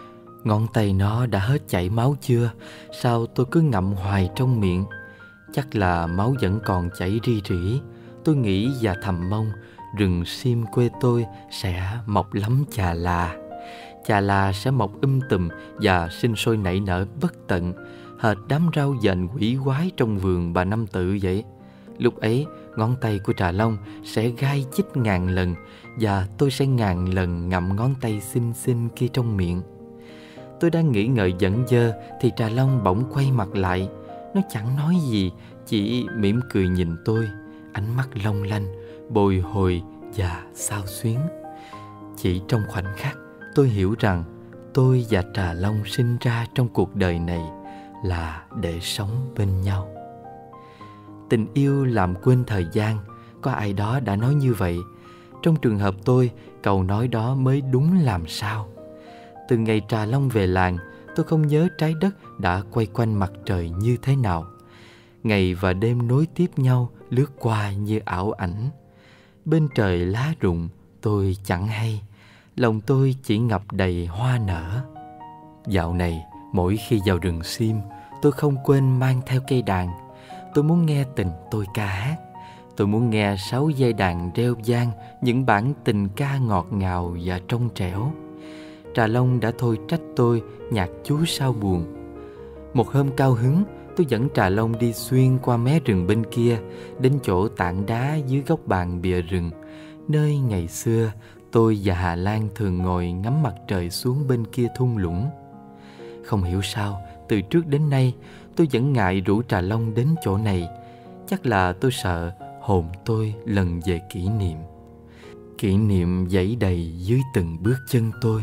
Ngón tay nó đã hết chảy máu chưa? Sao tôi cứ ngậm hoài trong miệng? Chắc là máu vẫn còn chảy ri rỉ. Tôi nghĩ và thầm mong rừng sim quê tôi sẽ mọc lắm chà là. Chà là sẽ mọc um tùm và sinh sôi nảy nở bất tận, hệt đám rau dền quỷ quái trong vườn bà Năm Tự vậy. Lúc ấy, ngón tay của Trà Long sẽ gai chích ngàn lần, và tôi sẽ ngàn lần ngậm ngón tay xinh xinh kia trong miệng. Tôi đang nghĩ ngợi giận dơ thì Trà Long bỗng quay mặt lại. Nó chẳng nói gì, chỉ mỉm cười nhìn tôi, ánh mắt long lanh, bồi hồi và xao xuyến. Chỉ trong khoảnh khắc, tôi hiểu rằng tôi và Trà Long sinh ra trong cuộc đời này là để sống bên nhau. Tình yêu làm quên thời gian, có ai đó đã nói như vậy. Trong trường hợp tôi, câu nói đó mới đúng làm sao. Từ ngày Trà Long về làng, tôi không nhớ trái đất đã quay quanh mặt trời như thế nào. Ngày và đêm nối tiếp nhau, lướt qua như ảo ảnh. Bên trời lá rụng, tôi chẳng hay. Lòng tôi chỉ ngập đầy hoa nở. Dạo này, mỗi khi vào rừng sim, tôi không quên mang theo cây đàn. Tôi muốn nghe tình tôi ca hát. Tôi muốn nghe sáu dây đàn reo vang những bản tình ca ngọt ngào và trong trẻo. Trà Long đã thôi trách tôi nhạc chú sao buồn. Một hôm cao hứng, tôi dẫn Trà Long đi xuyên qua mé rừng bên kia, đến chỗ tảng đá dưới gốc bàn bìa rừng, nơi ngày xưa tôi và Hà Lan thường ngồi ngắm mặt trời xuống bên kia thung lũng. Không hiểu sao, từ trước đến nay tôi vẫn ngại rủ Trà Long đến chỗ này. Chắc là tôi sợ hồn tôi lần về kỷ niệm. Kỷ niệm dãy đầy dưới từng bước chân tôi.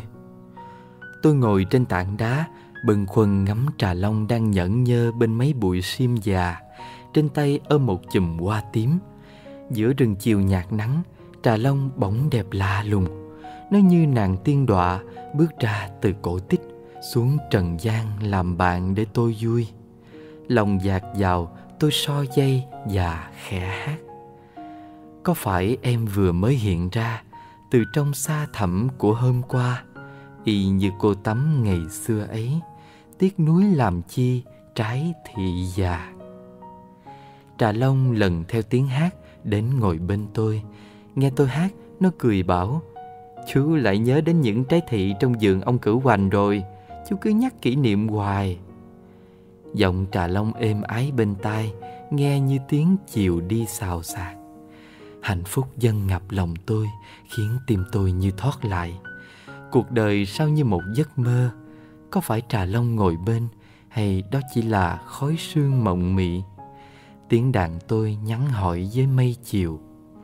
Tôi ngồi trên tảng đá, bâng khuâng ngắm Trà Long đang nhẫn nhơ bên mấy bụi sim già, trên tay ôm một chùm hoa tím. Giữa rừng chiều nhạt nắng, Trà Long bỗng đẹp lạ lùng. Nó như nàng tiên đọa bước ra từ cổ tích, xuống trần gian làm bạn để tôi vui. Lòng dạt vào, tôi so dây và khẽ hát. Có phải em vừa mới hiện ra từ trong xa thẳm của hôm qua, y như cô tắm ngày xưa ấy, tiếc nuối làm chi trái thị già. Trà Long lần theo tiếng hát đến ngồi bên tôi. Nghe tôi hát, nó cười bảo: chú lại nhớ đến những trái thị trong vườn ông Cửu Hoành rồi. Chú cứ nhắc kỷ niệm hoài. Giọng Trà Long êm ái bên tai, nghe như tiếng chiều đi xào xạc. Hạnh phúc dâng ngập lòng tôi, khiến tim tôi như thoát lại. Cuộc đời sao như một giấc mơ. Có phải Trà Long ngồi bên, hay đó chỉ là khói sương mộng mị? Tiếng đàn tôi nhắn hỏi với mây chiều.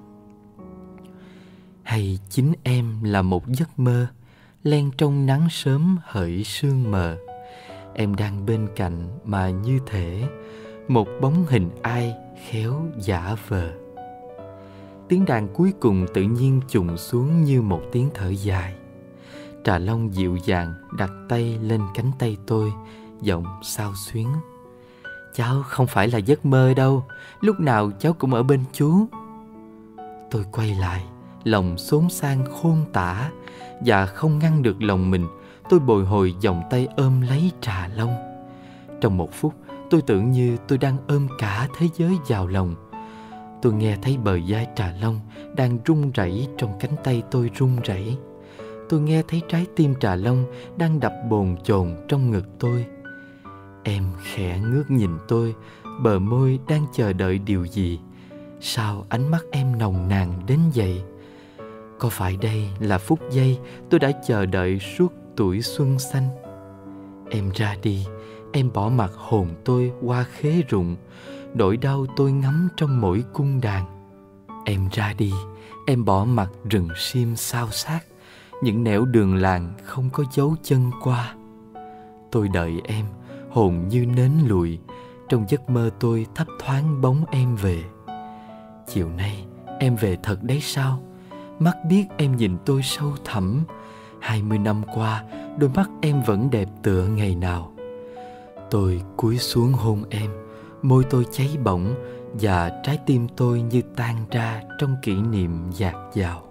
Hay chính em là một giấc mơ, len trong nắng sớm hởi sương mờ. Em đang bên cạnh mà như thể một bóng hình ai khéo giả vờ. Tiếng đàn cuối cùng tự nhiên trùng xuống như một tiếng thở dài. Trà Long dịu dàng đặt tay lên cánh tay tôi, giọng xao xuyến: cháu không phải là giấc mơ đâu, lúc nào cháu cũng ở bên chú. Tôi quay lại, lòng xốn xang khôn tả, và không ngăn được lòng mình. Tôi bồi hồi vòng tay ôm lấy Trà Long. Trong một phút, tôi tưởng như tôi đang ôm cả thế giới vào lòng. Tôi nghe thấy bờ vai Trà Long đang run rẩy trong cánh tay tôi run rẩy. Tôi nghe thấy trái tim Trà Long đang đập bồn chồn trong ngực tôi. Em khẽ ngước nhìn tôi, bờ môi đang chờ đợi điều gì. Sao ánh mắt em nồng nàn đến vậy? Có phải đây là phút giây tôi đã chờ đợi suốt tuổi xuân xanh? Em ra đi, em bỏ mặc hồn tôi qua khế rụng, nỗi đau tôi ngắm trong mỗi cung đàn. Em ra đi, em bỏ mặc rừng sim xao xát, những nẻo đường làng không có dấu chân qua. Tôi đợi em, hồn như nến lụi, trong giấc mơ tôi thấp thoáng bóng em về. Chiều nay em về thật đấy sao? Mắt biết em nhìn tôi sâu thẳm. Hai mươi năm qua, đôi mắt em vẫn đẹp tựa ngày nào. Tôi cúi xuống hôn em, môi tôi cháy bỏng và trái tim tôi như tan ra trong kỷ niệm dạt dào.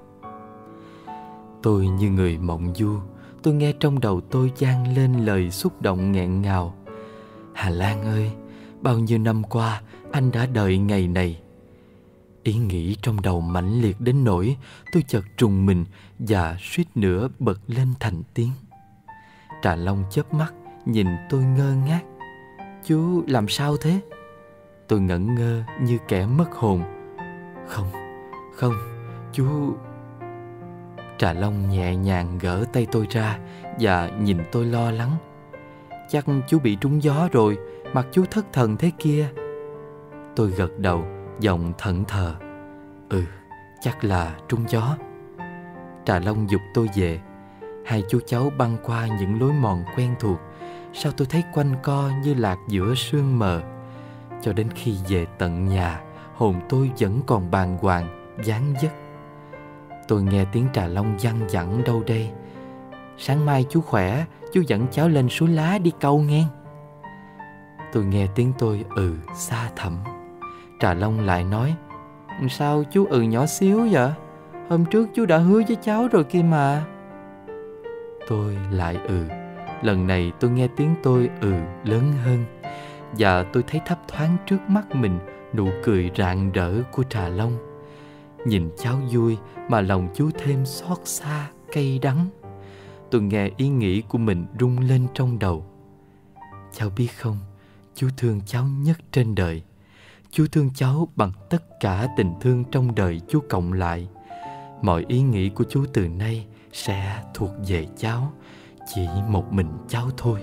Tôi như người mộng du, tôi nghe trong đầu tôi vang lên lời xúc động nghẹn ngào. Hà Lan ơi, bao nhiêu năm qua anh đã đợi ngày này. Ý nghĩ trong đầu mãnh liệt đến nỗi tôi chợt trùng mình và suýt nữa bật lên thành tiếng. Trà Long chớp mắt nhìn tôi ngơ ngác. Chú làm sao thế? Tôi ngẩn ngơ như kẻ mất hồn. Không, không, chú... Trà Long nhẹ nhàng gỡ tay tôi ra và nhìn tôi lo lắng. Chắc chú bị trúng gió rồi, mặt chú thất thần thế kia. Tôi gật đầu, giọng thẫn thờ. Ừ, chắc là trúng gió. Trà Long giục tôi về. Hai chú cháu băng qua những lối mòn quen thuộc. Sao tôi thấy quanh co như lạc giữa sương mờ. Cho đến khi về tận nhà, hồn tôi vẫn còn bàng hoàng, dán dấp. Tôi nghe tiếng Trà Long văng vẳng đâu đây. Sáng mai chú khỏe, chú dẫn cháu lên suối Lá đi câu nghe. Tôi nghe tiếng tôi ừ xa thẳm. Trà Long lại nói: Sao chú ừ nhỏ xíu vậy? Hôm trước chú đã hứa với cháu rồi kia mà. Tôi lại ừ. Lần này tôi nghe tiếng tôi ừ lớn hơn. Và tôi thấy thấp thoáng trước mắt mình nụ cười rạng rỡ của Trà Long. Nhìn cháu vui mà lòng chú thêm xót xa, cay đắng. Tôi nghe ý nghĩ của mình rung lên trong đầu. Cháu biết không, chú thương cháu nhất trên đời. Chú thương cháu bằng tất cả tình thương trong đời chú cộng lại. Mọi ý nghĩ của chú từ nay sẽ thuộc về cháu, chỉ một mình cháu thôi.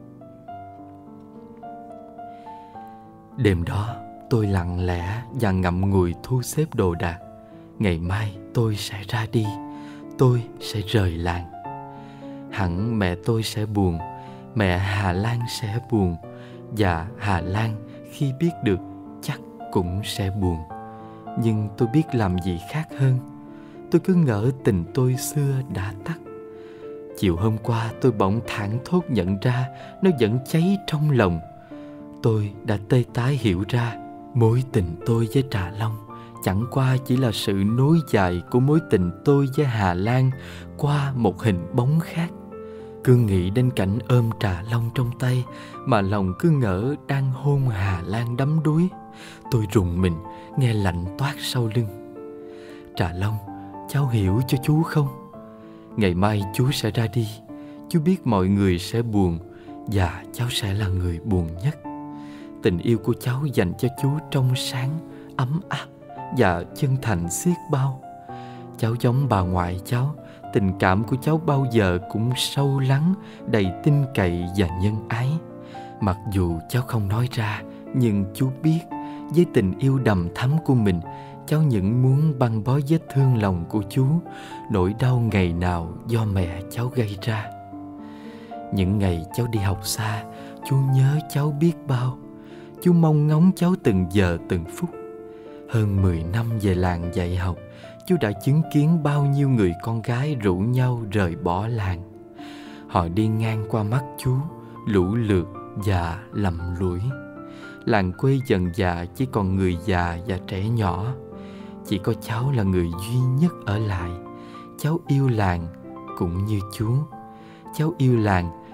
Đêm đó tôi lặng lẽ và ngậm ngùi thu xếp đồ đạc. Ngày mai tôi sẽ ra đi, tôi sẽ rời làng. Hẳn mẹ tôi sẽ buồn, mẹ Hà Lan sẽ buồn, và Hà Lan khi biết được chắc cũng sẽ buồn. Nhưng tôi biết làm gì khác hơn. Tôi cứ ngỡ tình tôi xưa đã tắt. Chiều hôm qua tôi bỗng thảng thốt nhận ra nó vẫn cháy trong lòng. Tôi đã tê tái hiểu ra mối tình tôi với Trà Long chẳng qua chỉ là sự nối dài của mối tình tôi với Hà Lan qua một hình bóng khác. Cứ nghĩ đến cảnh ôm Trà Long trong tay mà lòng cứ ngỡ đang hôn Hà Lan đắm đuối. Tôi rùng mình, nghe lạnh toát sau lưng. Trà Long, cháu hiểu cho chú không? Ngày mai chú sẽ ra đi. Chú biết mọi người sẽ buồn, và cháu sẽ là người buồn nhất. Tình yêu của cháu dành cho chú trong sáng, ấm áp và chân thành xiết bao. Cháu giống bà ngoại cháu. Tình cảm của cháu bao giờ cũng sâu lắng, đầy tin cậy và nhân ái. Mặc dù cháu không nói ra, nhưng chú biết với tình yêu đầm thắm của mình, cháu những muốn băng bó vết thương lòng của chú, nỗi đau ngày nào do mẹ cháu gây ra. Những ngày cháu đi học xa, chú nhớ cháu biết bao. Chú mong ngóng cháu từng giờ từng phút. Hơn mười năm về làng dạy học, chú đã chứng kiến bao nhiêu người con gái rủ nhau rời bỏ làng. Họ đi ngang qua mắt chú, lũ lượt và lầm lũi. Làng quê dần dà chỉ còn người già và trẻ nhỏ. Chỉ có cháu là người duy nhất ở lại. Cháu yêu làng cũng như chú. Cháu yêu làng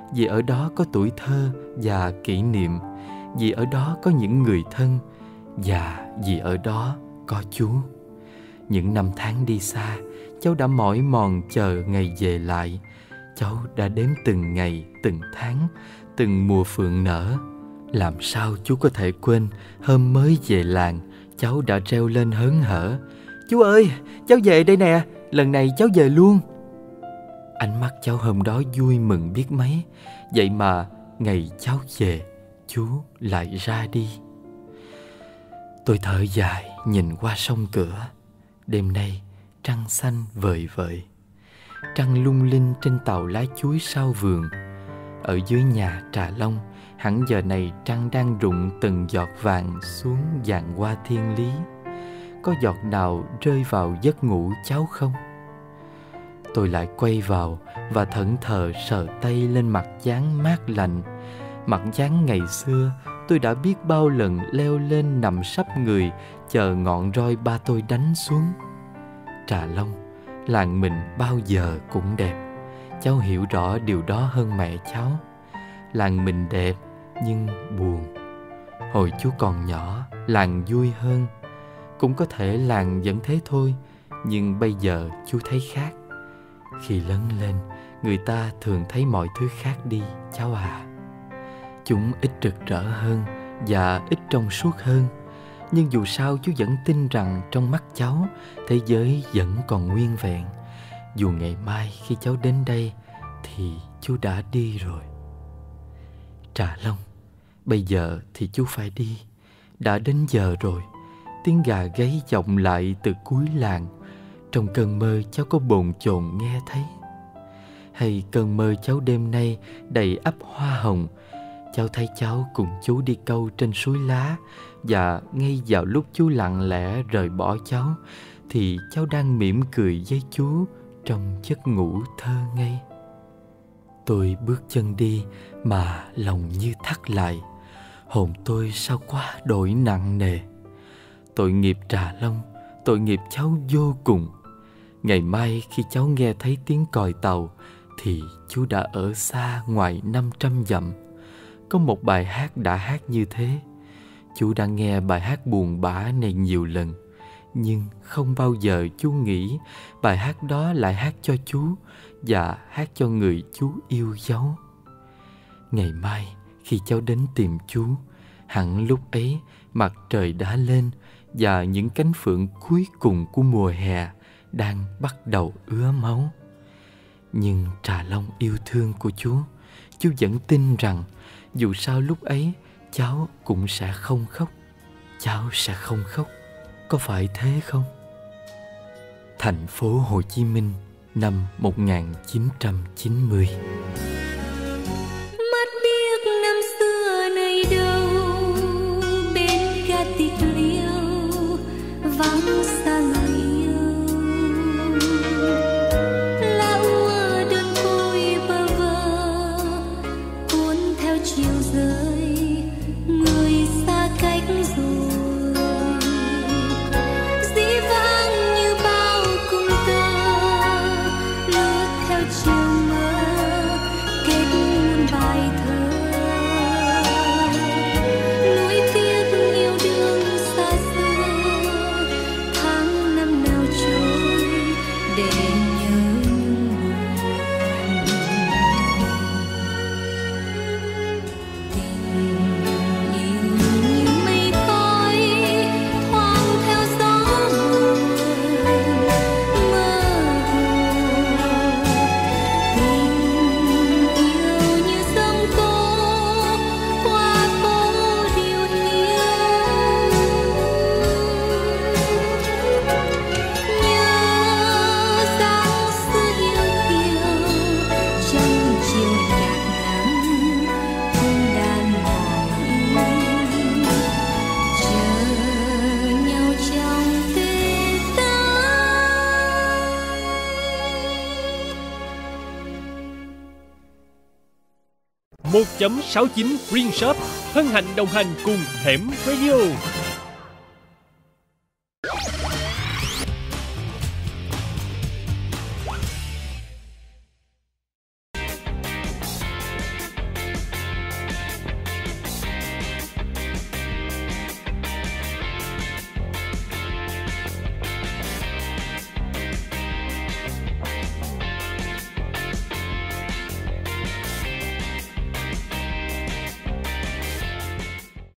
vì ở đó có tuổi thơ và kỷ niệm, vì ở đó có những người thân, và vì ở đó có chú. Những năm tháng đi xa, cháu đã mỏi mòn chờ ngày về lại. Cháu đã đếm từng ngày, từng tháng, từng mùa phượng nở. Làm sao chú có thể quên hôm mới về làng, cháu đã reo lên hớn hở: "Chú ơi, cháu về đây nè, lần này cháu về luôn." Ánh mắt cháu hôm đó vui mừng biết mấy. Vậy mà ngày cháu về, chú lại ra đi. Tôi thở dài nhìn qua sông cửa. Đêm nay trăng xanh vời vợi, trăng lung linh trên tàu lá chuối sau vườn. Ở dưới nhà Trà Long, hẳn giờ này trăng đang rụng từng giọt vàng xuống vàng hoa thiên lý. Có giọt nào rơi vào giấc ngủ cháu không? Tôi lại quay vào và thẫn thờ sờ tay lên mặt dán mát lạnh. Mặt dán ngày xưa tôi đã biết bao lần leo lên nằm sấp người, chờ ngọn roi ba tôi đánh xuống. Trà Long, làng mình bao giờ cũng đẹp. Cháu hiểu rõ điều đó hơn mẹ cháu. Làng mình đẹp nhưng buồn. Hồi chú còn nhỏ, làng vui hơn. Cũng có thể làng vẫn thế thôi, nhưng bây giờ chú thấy khác. Khi lớn lên, người ta thường thấy mọi thứ khác đi, cháu à. Chúng ít rực rỡ hơn và ít trong suốt hơn. Nhưng dù sao chú vẫn tin rằng trong mắt cháu, thế giới vẫn còn nguyên vẹn. Dù ngày mai khi cháu đến đây thì chú đã đi rồi. Trà Long, bây giờ thì chú phải đi. Đã đến giờ rồi. Tiếng gà gáy vọng lại từ cuối làng. Trong cơn mơ cháu có bồn chồn nghe thấy. Hay cơn mơ cháu đêm nay đầy ắp hoa hồng, cháu thấy cháu cùng chú đi câu trên suối lá, và ngay vào lúc chú lặng lẽ rời bỏ cháu thì cháu đang mỉm cười với chú trong giấc ngủ thơ ngây. Tôi bước chân đi mà lòng như thắt lại. Hồn tôi sao quá đổi nặng nề. Tội nghiệp Trà Long, tội nghiệp cháu vô cùng. Ngày mai khi cháu nghe thấy tiếng còi tàu thì chú đã ở xa ngoài năm trăm dặm. Có một bài hát đã hát như thế. Chú đã nghe bài hát buồn bã này nhiều lần, nhưng không bao giờ chú nghĩ bài hát đó lại hát cho chú và hát cho người chú yêu dấu. Ngày mai khi cháu đến tìm chú, hẳn lúc ấy mặt trời đã lên và những cánh phượng cuối cùng của mùa hè đang bắt đầu ứa máu. Nhưng Trà Long yêu thương của chú, chú vẫn tin rằng dù sao lúc ấy cháu cũng sẽ không khóc. Cháu sẽ không khóc, có phải thế không? Thành phố Hồ Chí Minh, năm một nghìn chín trăm chín mươi. Mắt biếc năm xưa này đâu, bên ca tịch liêu vắng xa người yêu. Lá úa đơn côi bơ vơ cuốn theo chiều rơi, người xa cách rồi. Dĩ vãng như bao cung tơ lướt theo chiều mơ, kết muôn bài thơ. Nuối tiếc yêu đương xa xưa, tháng năm nào trôi để nhớ nhung buồn. Tình yêu như mây khói thoáng theo gió buồn mơ hồ. Tình yêu như sông tố qua phố điều hiu. Nhớ dáng xưa yêu kiều trong chiều nhạt ngắm cung đàn hò yêu, chờ nhau trong tê tái. một chấm sáu chín Green Shop hân hạnh đồng hành cùng Hẻm Radio.